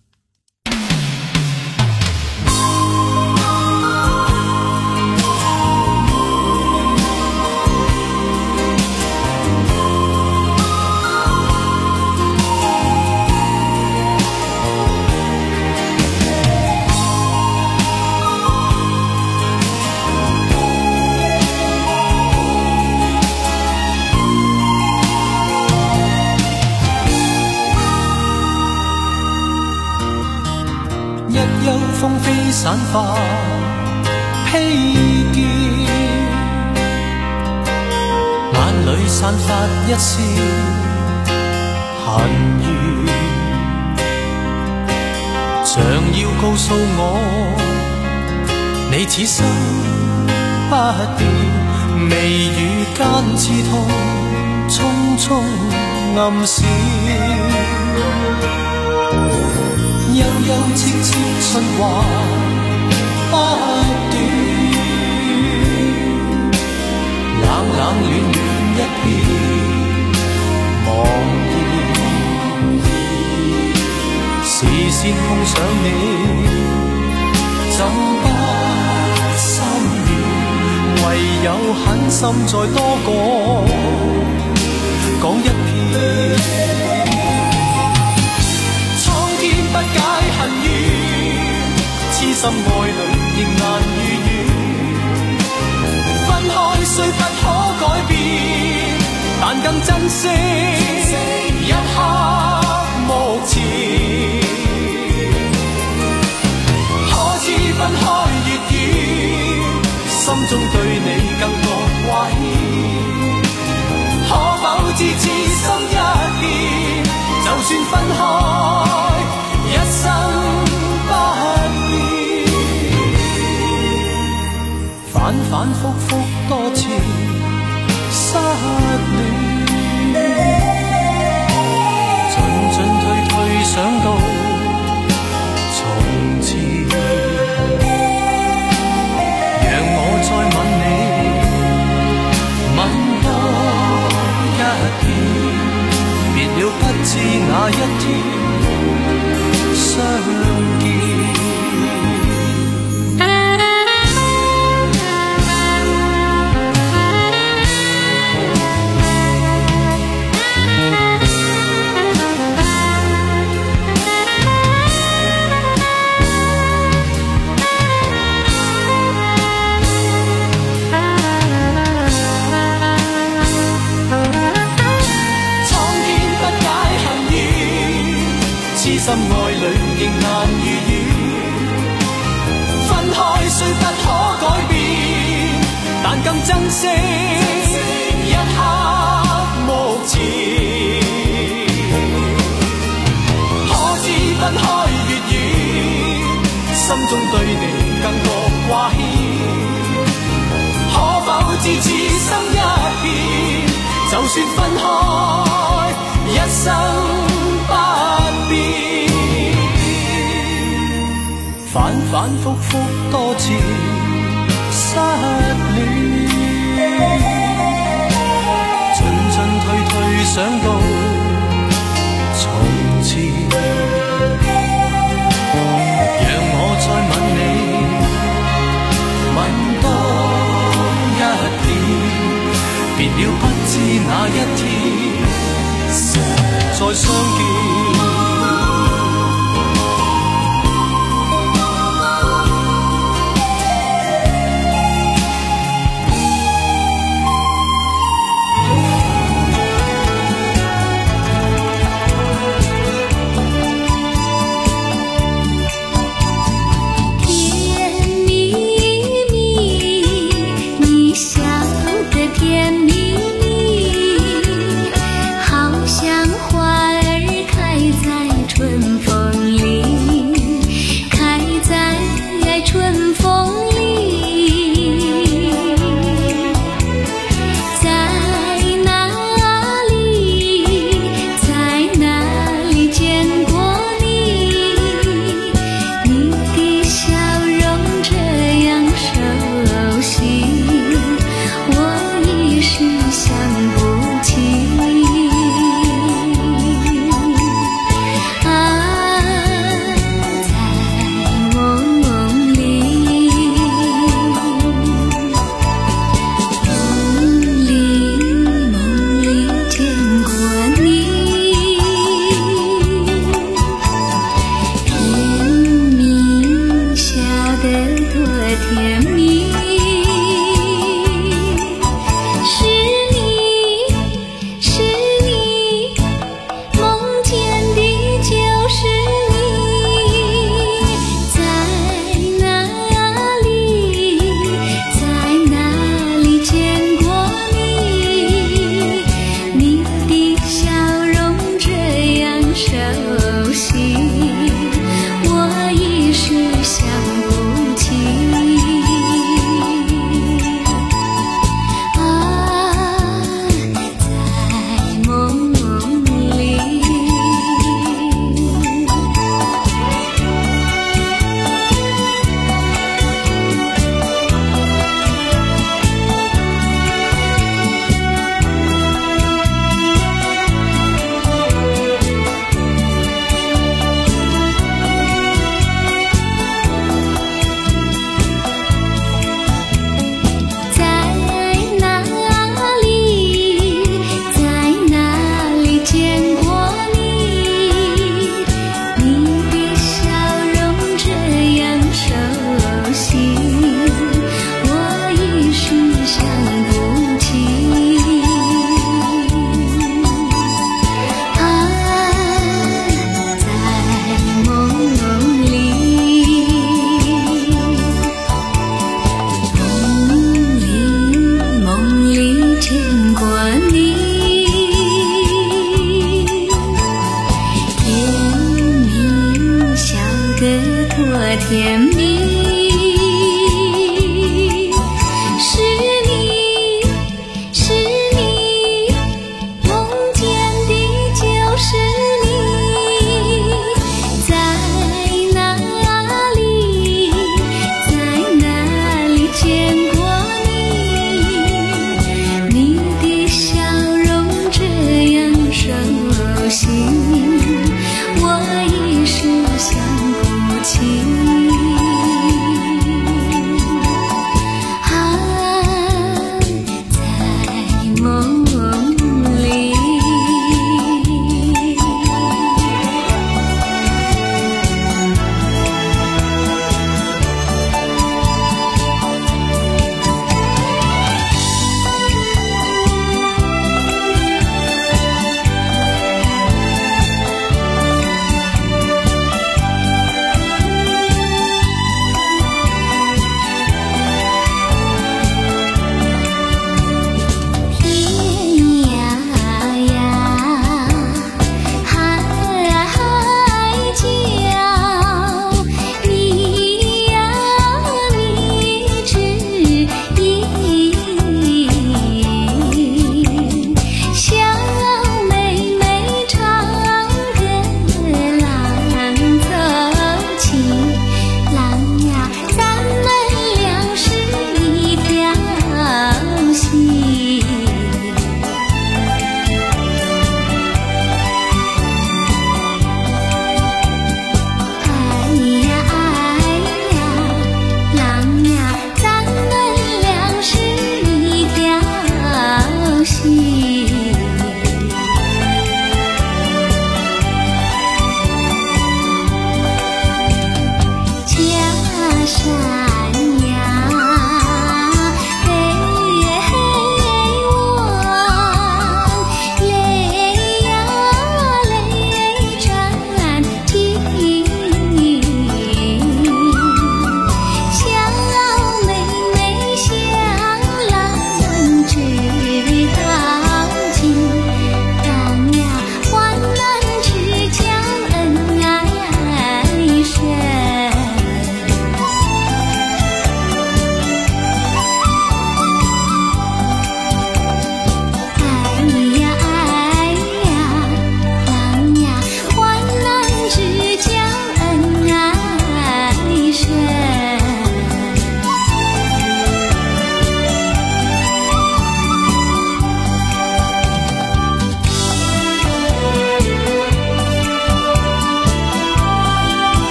風飛散發披肩，眼裏散發一絲恨怨，像要告訴我，你此生不變，眉宇間刺痛，匆匆暗閃。幽幽切切春華不斷，冷冷暖暖一片茫然。視線碰上你，怎不心軟？唯有狠心再多講講一遍。不解恨怨，痴心愛侶仍難如願。分開雖不可改變，但更珍惜一刻目前。可知分開越遠，心中對你更覺懷念。可否知此心一片，就算分開一生不變，反反覆覆多次失戀，進進退退想到從前，讓我再吻你，吻多一遍，別了不知哪一天相見。心愛侶仍難如願，分開雖不可改變，但更珍惜一刻目前。可知分開越遠，心中對你更覺掛牽。可否知此生一片，就算分開一生不變。反反覆覆多次失戀，進進退退想到從前，讓我再吻你，吻多一遍，別了不知哪一天再相見。 甜蜜蜜，好像花儿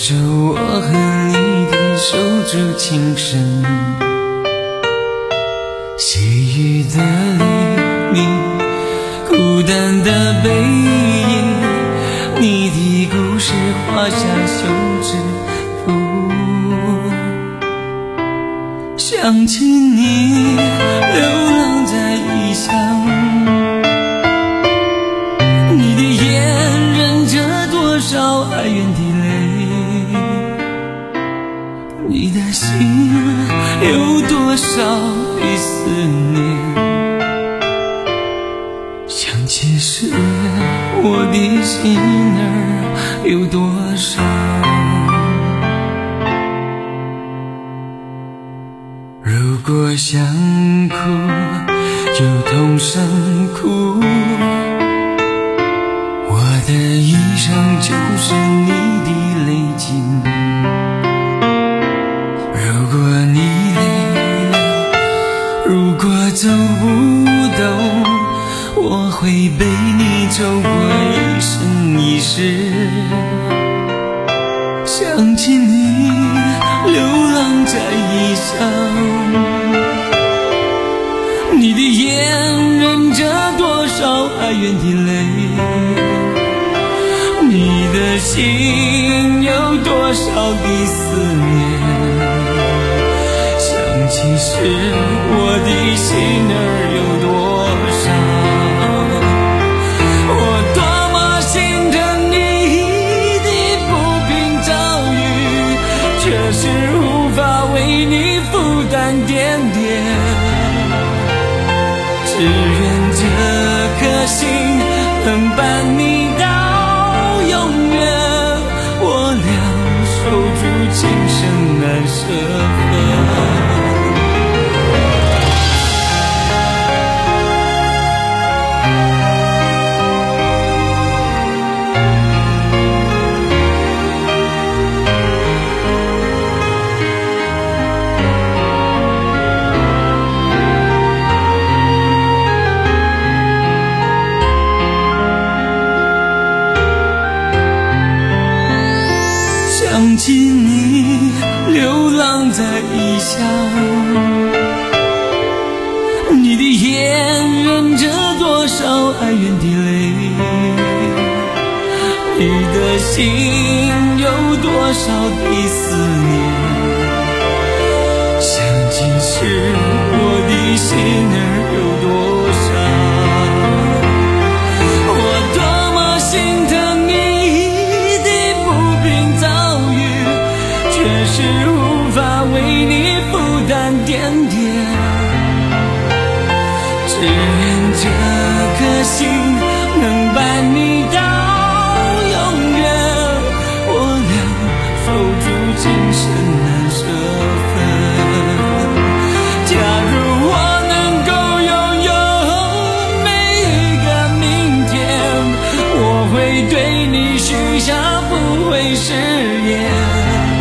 着我和你的手足情深，细雨的黎明，孤单的背影，你的故事画下休止符，想起你流浪在异乡，你的眼忍着多少哀怨的泪，你的心有多少的思念，想起时我的心儿有多少。如果想哭就同声哭，我的一生就是你的泪晶，如果你累了，如果走不动，我会陪你走过一生一世。想起你流浪在异乡，你的眼忍着多少哀怨的泪，你的心有多少的思念，想起时我的心儿有多少。我多么心疼你的不平遭遇，却是无法为你负担点点，只愿这颗心能伴你到永远，我俩守住今生难舍分。想起你流浪在异乡，你的眼忍着多少哀怨的泪，你的心有多少的思念，想起时我的心儿有多少。我多么心疼你的不平遭遇，却是无法为你负担点点，只愿这颗心能伴你到永远，我俩守住今生难舍分。假如我能够拥有每一个明天，我会对你许下不悔誓言，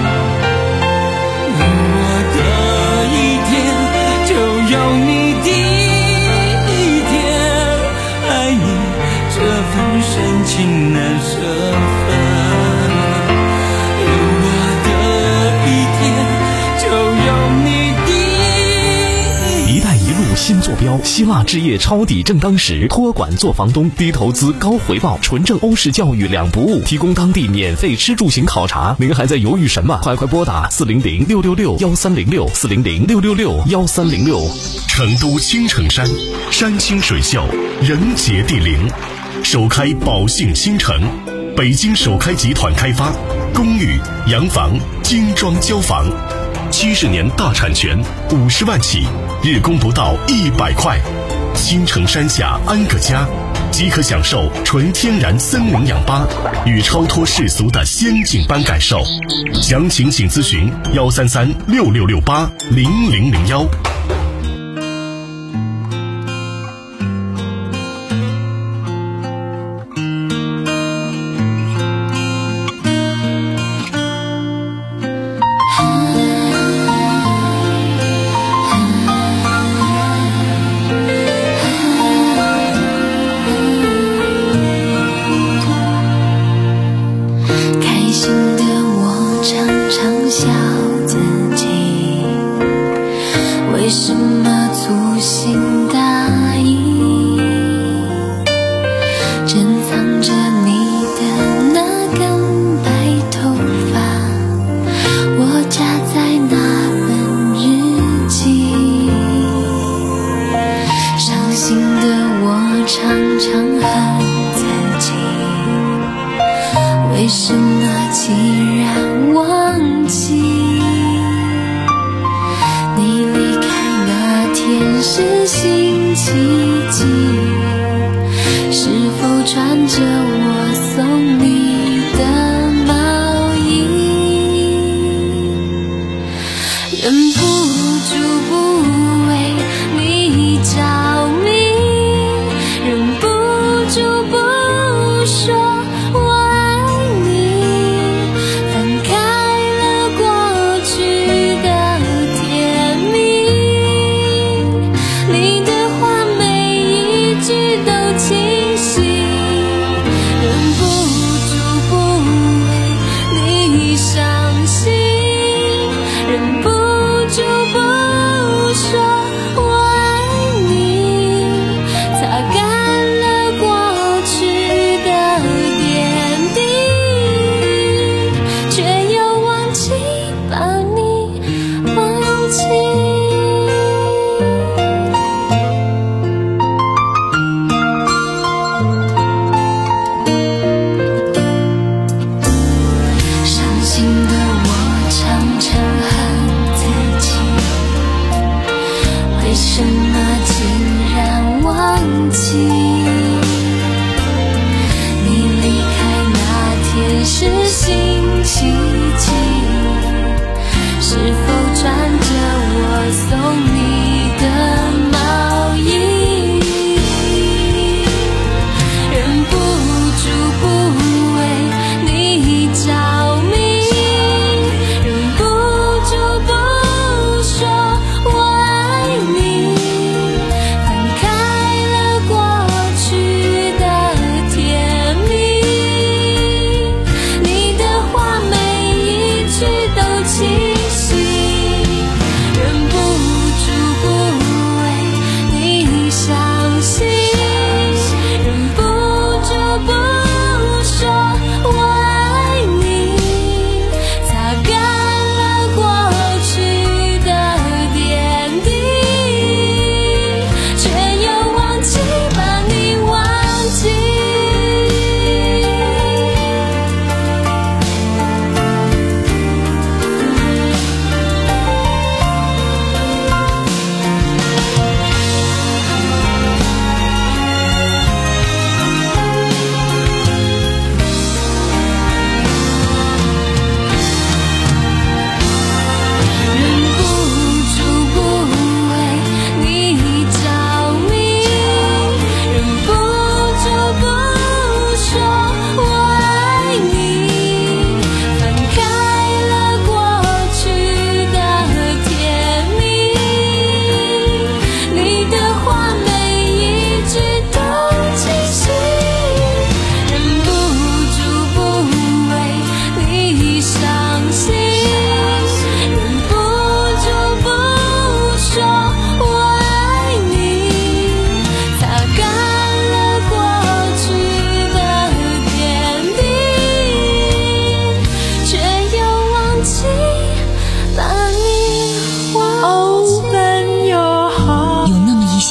有你的一天，爱你这份深情难舍分。有我的一天，就有你的一带一路新坐标，希腊置业抄底正当时，托管做房东，低投资高回报，纯正欧式教育两不误，提供当地免费吃住行考察。您还在犹豫什么？快快拨打四零零六六六幺三零六四零零六六六幺三零六。 成都青城山，山清水秀，人杰地灵，首开宝兴新城，北京首开集团开发，公寓、洋房、精装交房，七十年大产权，五十万起，日供不到一百块。青城山下安个家，即可享受纯天然森林氧吧与超脱世俗的仙境般感受。详情请咨询幺三三六六六八零零零幺。 开心的我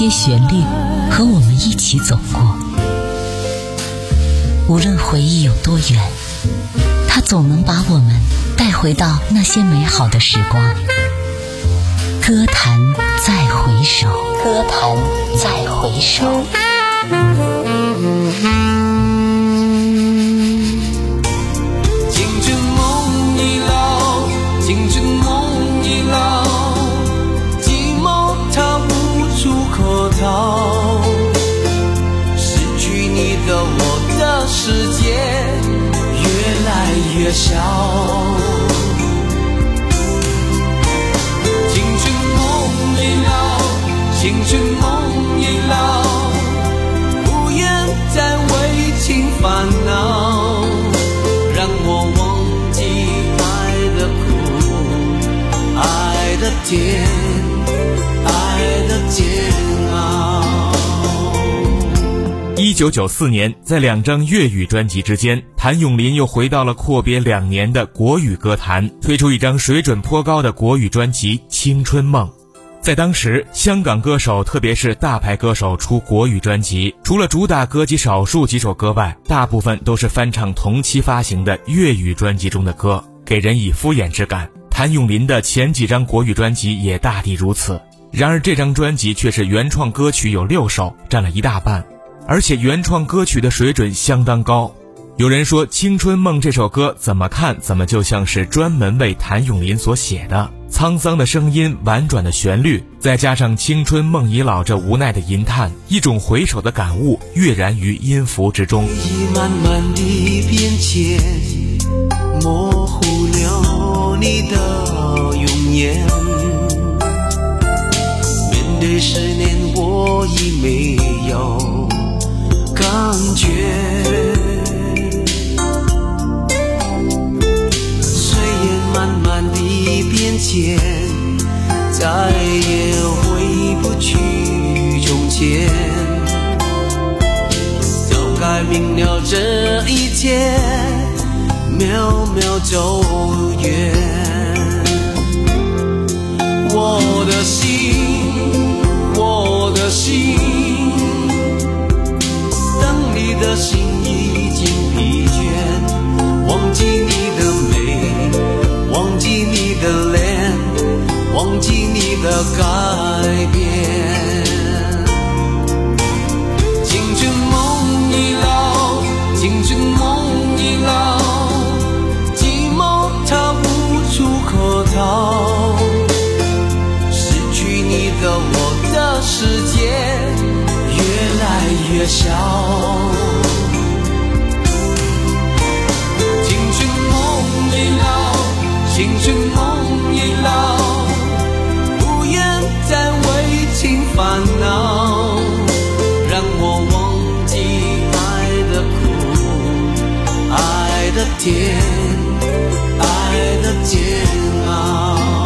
旋律和我们一起走过。无论回忆有多远，它总能把我们带回到那些美好的时光。歌坛再回首，歌坛再回首。 青春梦已老，青春梦已老，寂寞它无处可逃。失去你的我的世界越来越小。青春梦已老，青春梦已老，不愿再为情烦恼，让我忘记爱的苦，爱的甜，爱的煎熬。 一九九四年，在两张粤语专辑之间，谭咏麟又回到了阔别两年的国语歌坛，推出一张水准颇高的国语专辑《青春梦》。在当时，香港歌手特别是大牌歌手出国语专辑，除了主打歌及少数几首歌外，大部分都是翻唱同期发行的粤语专辑中的歌，给人以敷衍之感。谭咏麟的前几张国语专辑也大抵如此。然而这张专辑却是原创歌曲有六首，占了一大半，而且原创歌曲的水准相当高。有人说《青春梦》这首歌怎么看怎么就像是专门为谭咏麟所写的，沧桑的声音，婉转的旋律，再加上青春梦已老这无奈的吟叹，一种回首的感悟跃然于音符之中。 已慢慢地变迁，模糊了你的容颜，面对十年我已没有感觉，慢慢地变迁，再也回不去从前。早该明了这一切，渺渺走远。我的心，我的心，等你的心已经疲倦，忘记你的美，忘记你的脸，忘记你的改变。青春梦已老，青春梦已老，寂寞它无处可逃。失去你的我的世界越来越小。青春梦已老，青春梦已老，不愿再为情烦恼，让我忘记爱的苦，爱的甜，爱的煎熬。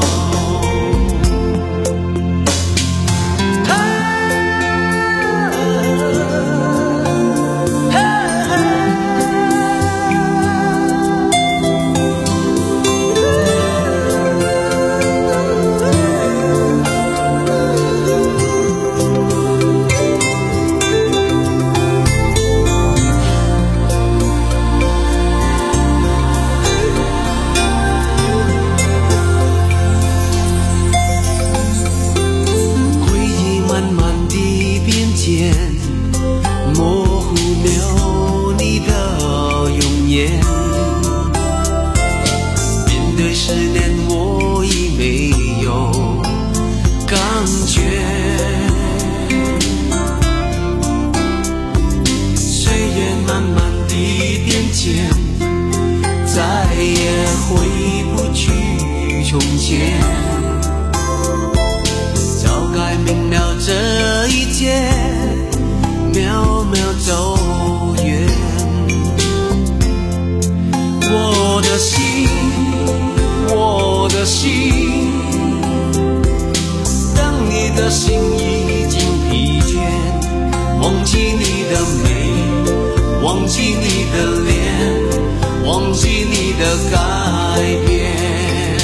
忘记你的脸，忘记你的改变。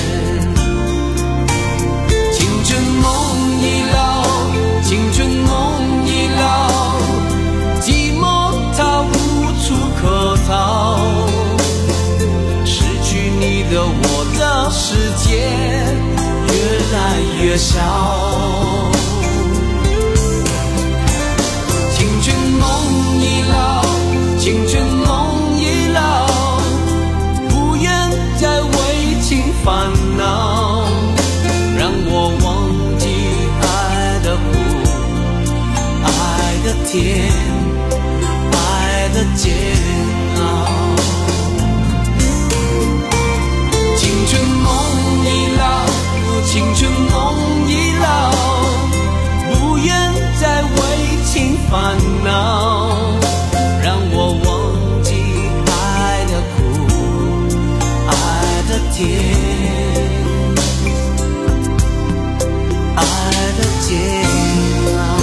青春梦已老，青春梦的我的世界越来越少。青春梦已老，青春梦已老，不愿再为情烦恼，让我忘记爱的苦，爱的甜，爱的煎熬。青春梦已老，青春梦已老，不愿再为情烦恼，让我忘记爱的苦，爱的甜，爱的煎熬。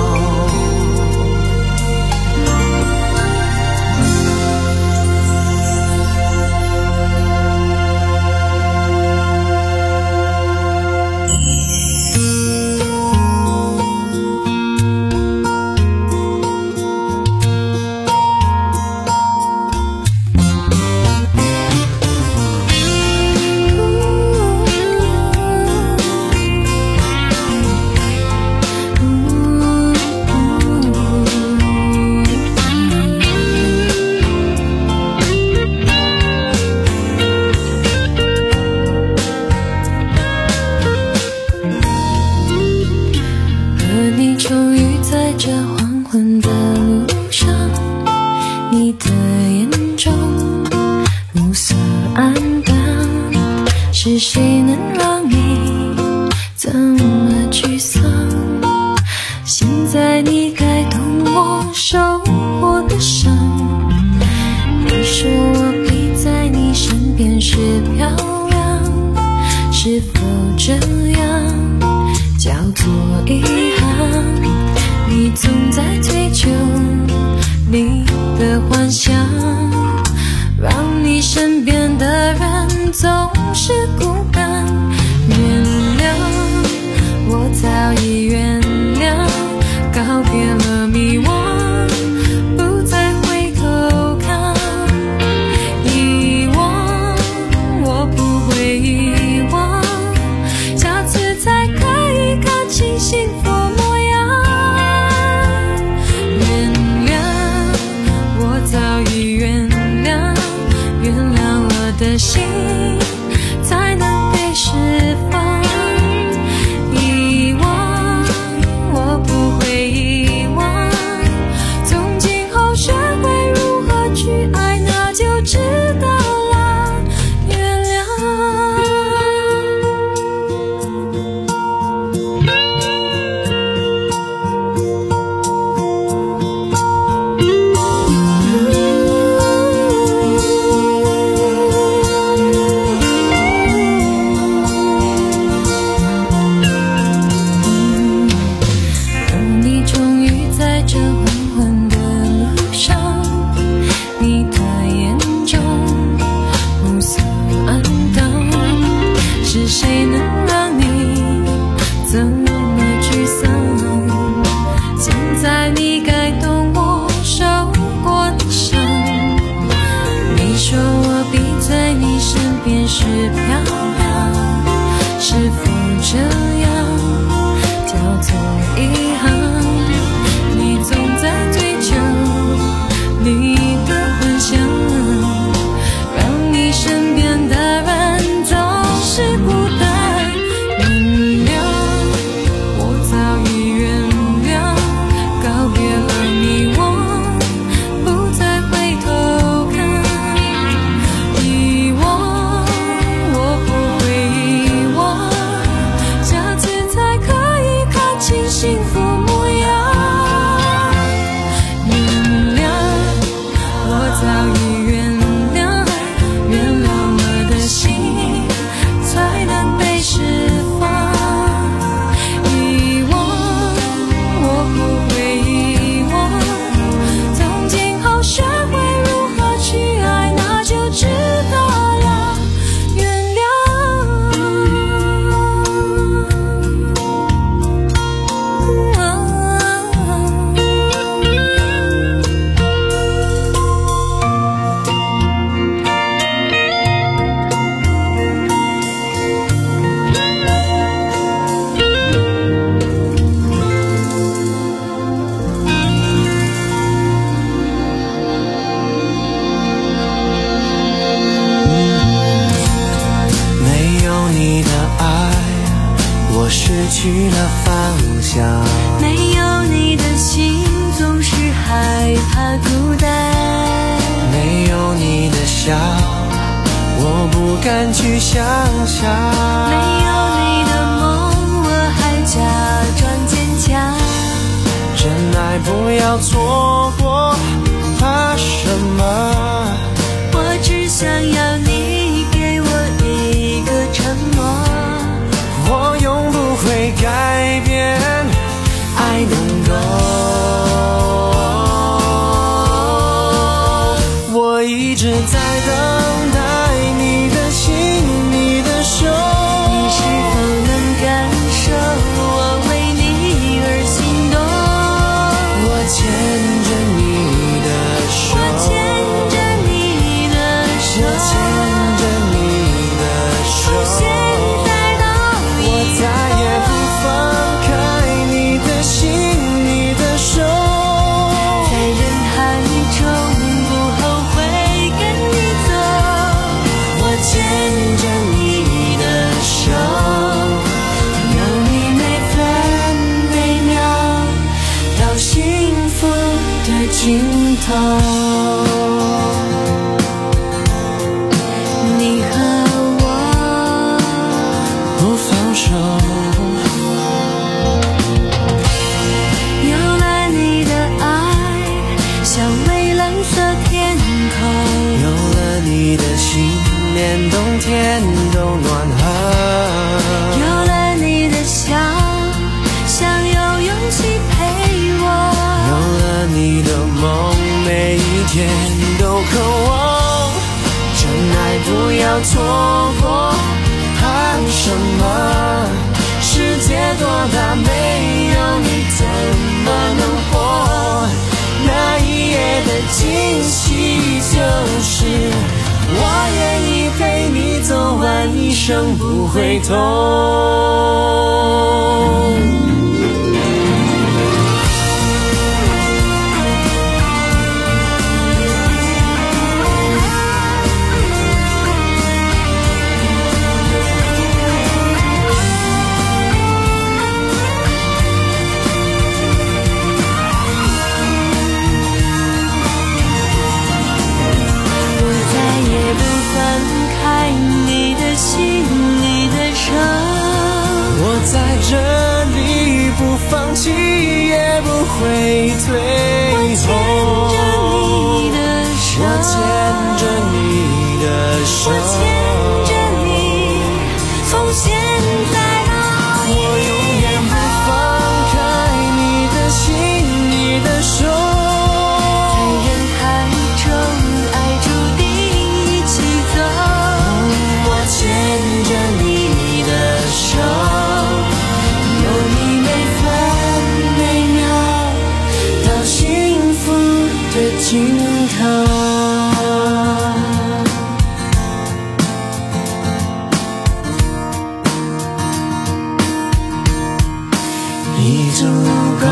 是谁能让你这么沮丧？现在你该懂我受过的伤。你说我陪在你身边是漂亮，是否这样叫做遗憾？你总在追求你的幻想，让你身边的人总是孤单。原谅，我早已原谅，告别了迷惘，不再回头看。遗忘，我不会遗忘，下次再看一看清幸福模样。原谅，我早已原谅，原谅了的心才能被释放。遗忘，我不会遗忘，从今后学会如何去爱，那就知道了。原谅。是漂亮，是否这样叫做遗憾？你总在追求你的幻想，让你身边的人总是孤单。原谅，我早已原谅，告别了迷惘，不再回头看。遗忘，我不会遗忘，下去了方向。 没有你的心总是害怕孤单， 没有你的笑我不敢去想象， 没有你的梦我还假装坚强。 真爱不要错过，怕什么？ 我只想要你给我一个承诺， 我永不会改变，爱能够。我一直在等待你的心，你的手， 你是否能感受我为你而心动？ 我牵着你的手， 我牵着你的手， 我牵着你的手， 从现在到以后， 我再也不放开你的心，你的手， 在人海中不后悔跟你走。 我牵着你的手，有你每分每秒到幸福的尽头。 你和我不放手， 有了你的爱像蔚蓝色天空， 有了你的心连冬天都暖和， 有了你的笑像有勇气陪我， 有了你的梦每一天都渴望。真爱不要错过，怕什么？世界多大，没有你怎么能活？那一夜的惊喜就是我愿意陪你走完一生不回头。在这里不放弃也不会退后， 我牵着你的手， 我牵着你的手， 我牵着你从现在到以后， 我永远不放开你的心，你的手， 在人海中爱注定一起走。 我牵着你的手，尽头。已足够。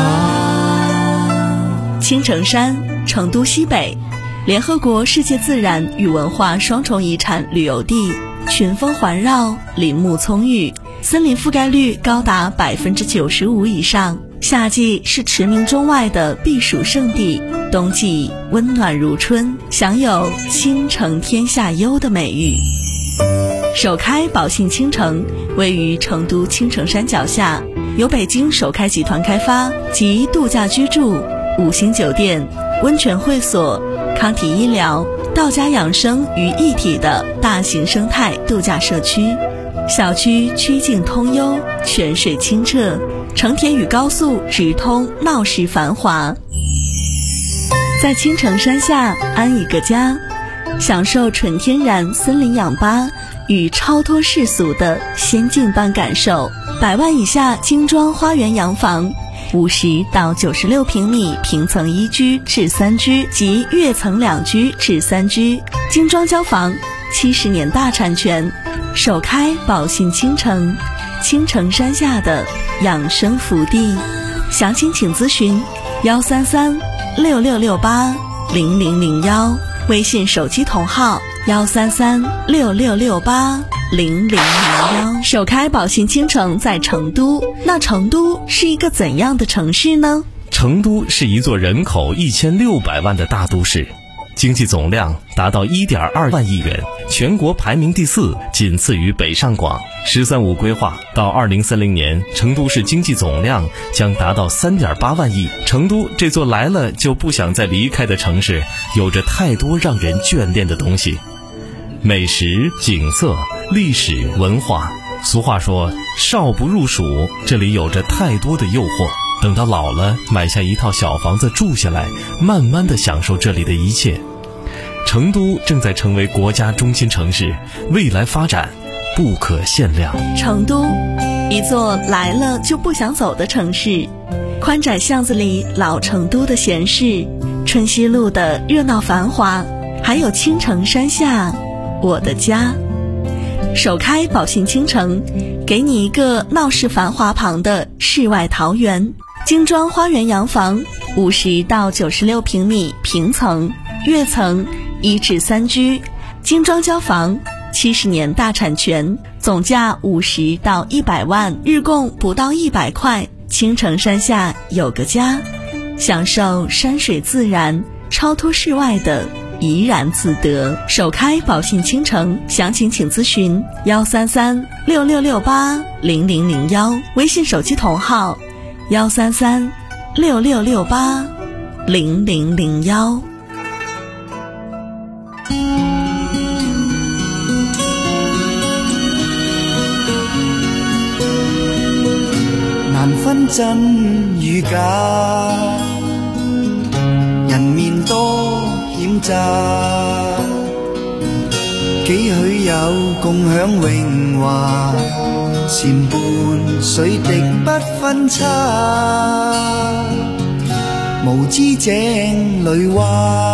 青城山，成都西北，联合国世界自然与文化双重遗产旅游地，群峰环绕，林木葱郁，森林覆盖率高达百分之九十五以上。夏季是驰名中外的避暑胜地，冬季温暖如春，享有倾城天下优的美誉。首开宝信倾城位于成都青城山脚下，由北京首开集团开发，集度假居住、五星酒店、温泉会所、康体医疗、道家养生于一体的大型生态度假社区。小区曲径通幽，泉水清澈，成田与高速直通，闹市繁华。在青城山下安一个家，享受纯天然森林氧吧与超脱世俗的仙境般感受。百万以下精装花园洋房，五十到九十六平米平层一居至三居及跃层两居至三居，精装交房，七十年大产权。首开宝信倾城，青城山下的养生福地。详情请咨询幺三三六六六八零零零幺，微信手机同号幺三三六六六八零零零幺。首开宝信倾城在成都，那成都是一个怎样的城市呢？ 成都是一座人口一千六百万的大都市，经济总量达到 一点二万亿元，全国排名第四，仅次于北上广。十三五规划到二零三零年，成都市经济总量将达到 三点八万亿。成都这座来了就不想再离开的城市，有着太多让人眷恋的东西，美食、景色、历史、文化。俗话说少不入蜀，这里有着太多的诱惑，等到老了买下一套小房子住下来，慢慢地享受这里的一切。成都正在成为国家中心城市，未来发展不可限量。 成都，一座来了就不想走的城市。宽窄巷子里老成都的闲适，春熙路的热闹繁华，还有青城山下我的家。首开宝信倾城，给你一个闹市繁华旁的世外桃源。精装花园洋房，五十到九十六平米平层，跃层一至三居，精装交房，七十年大产权，总价五十到一百万，日供不到一百块。青城山下有个家，享受山水自然，超脱世外的怡然自得。首开宝信倾城，详情请咨询幺三三六六六八零零零幺，微信手机同号幺三三六六六八零零零幺。 難分真與假，人面多險詐，幾許有共享榮華，前半水滴不分差，無知井裏蛙，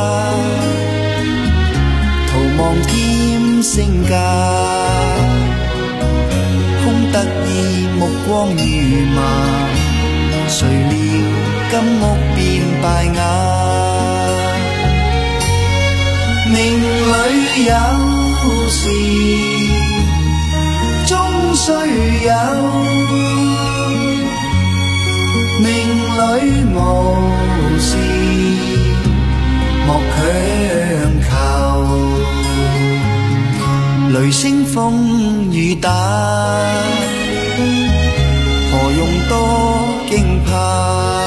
徒望添身價，空得意目光如麻，誰料金屋變敗瓦。命裏有時終須有，命裏無事莫強求。雷聲風雨打，何用多驚怕？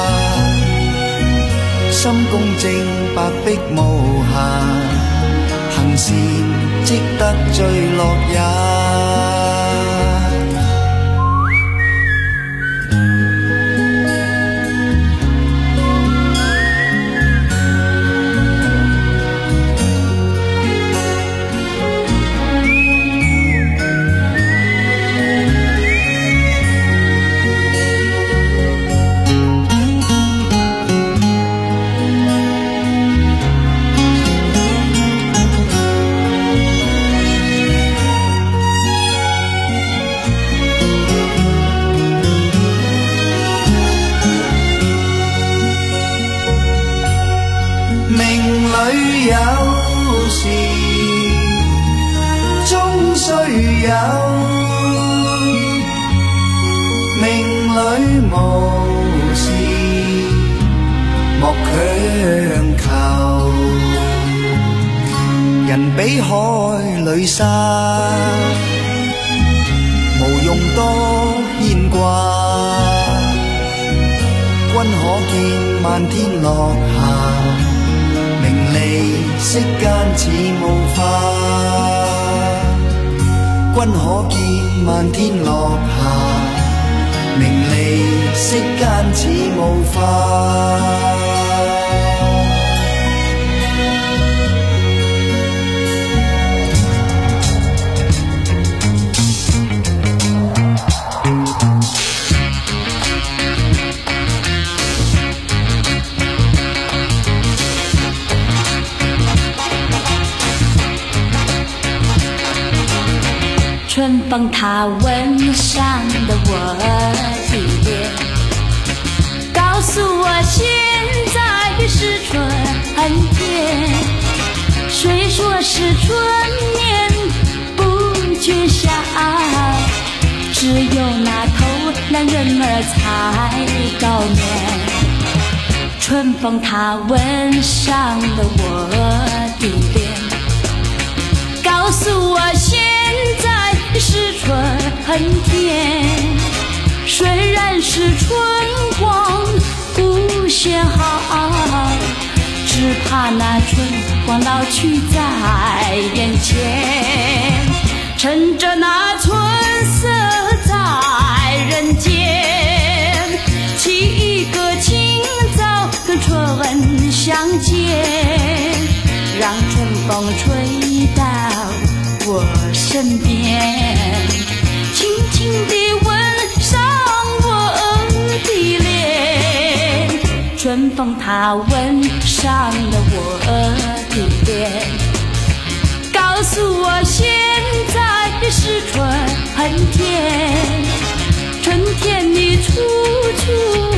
心公正白璧無瑕，行善積得最樂也。有時終須有，命裏無事莫強求。人比海裏沙，無用多牽掛。君可見漫天落霞，名利息間似霧化，君可見漫天落霞，名利息間似霧化。 春风它吻上了我的脸，告诉我现在的是春天。谁说是春眠不却笑，只有那头男人儿才高眠。春风它吻上了我的脸，告诉我现在是春天，虽然是春光无限好，只怕那春光老去在眼前。趁着那春色在人间，起一个清早跟春相见，让春风吹到我身边，轻轻地吻上我的脸。春风它吻上了我的脸，告诉我现在是春天，春天你处处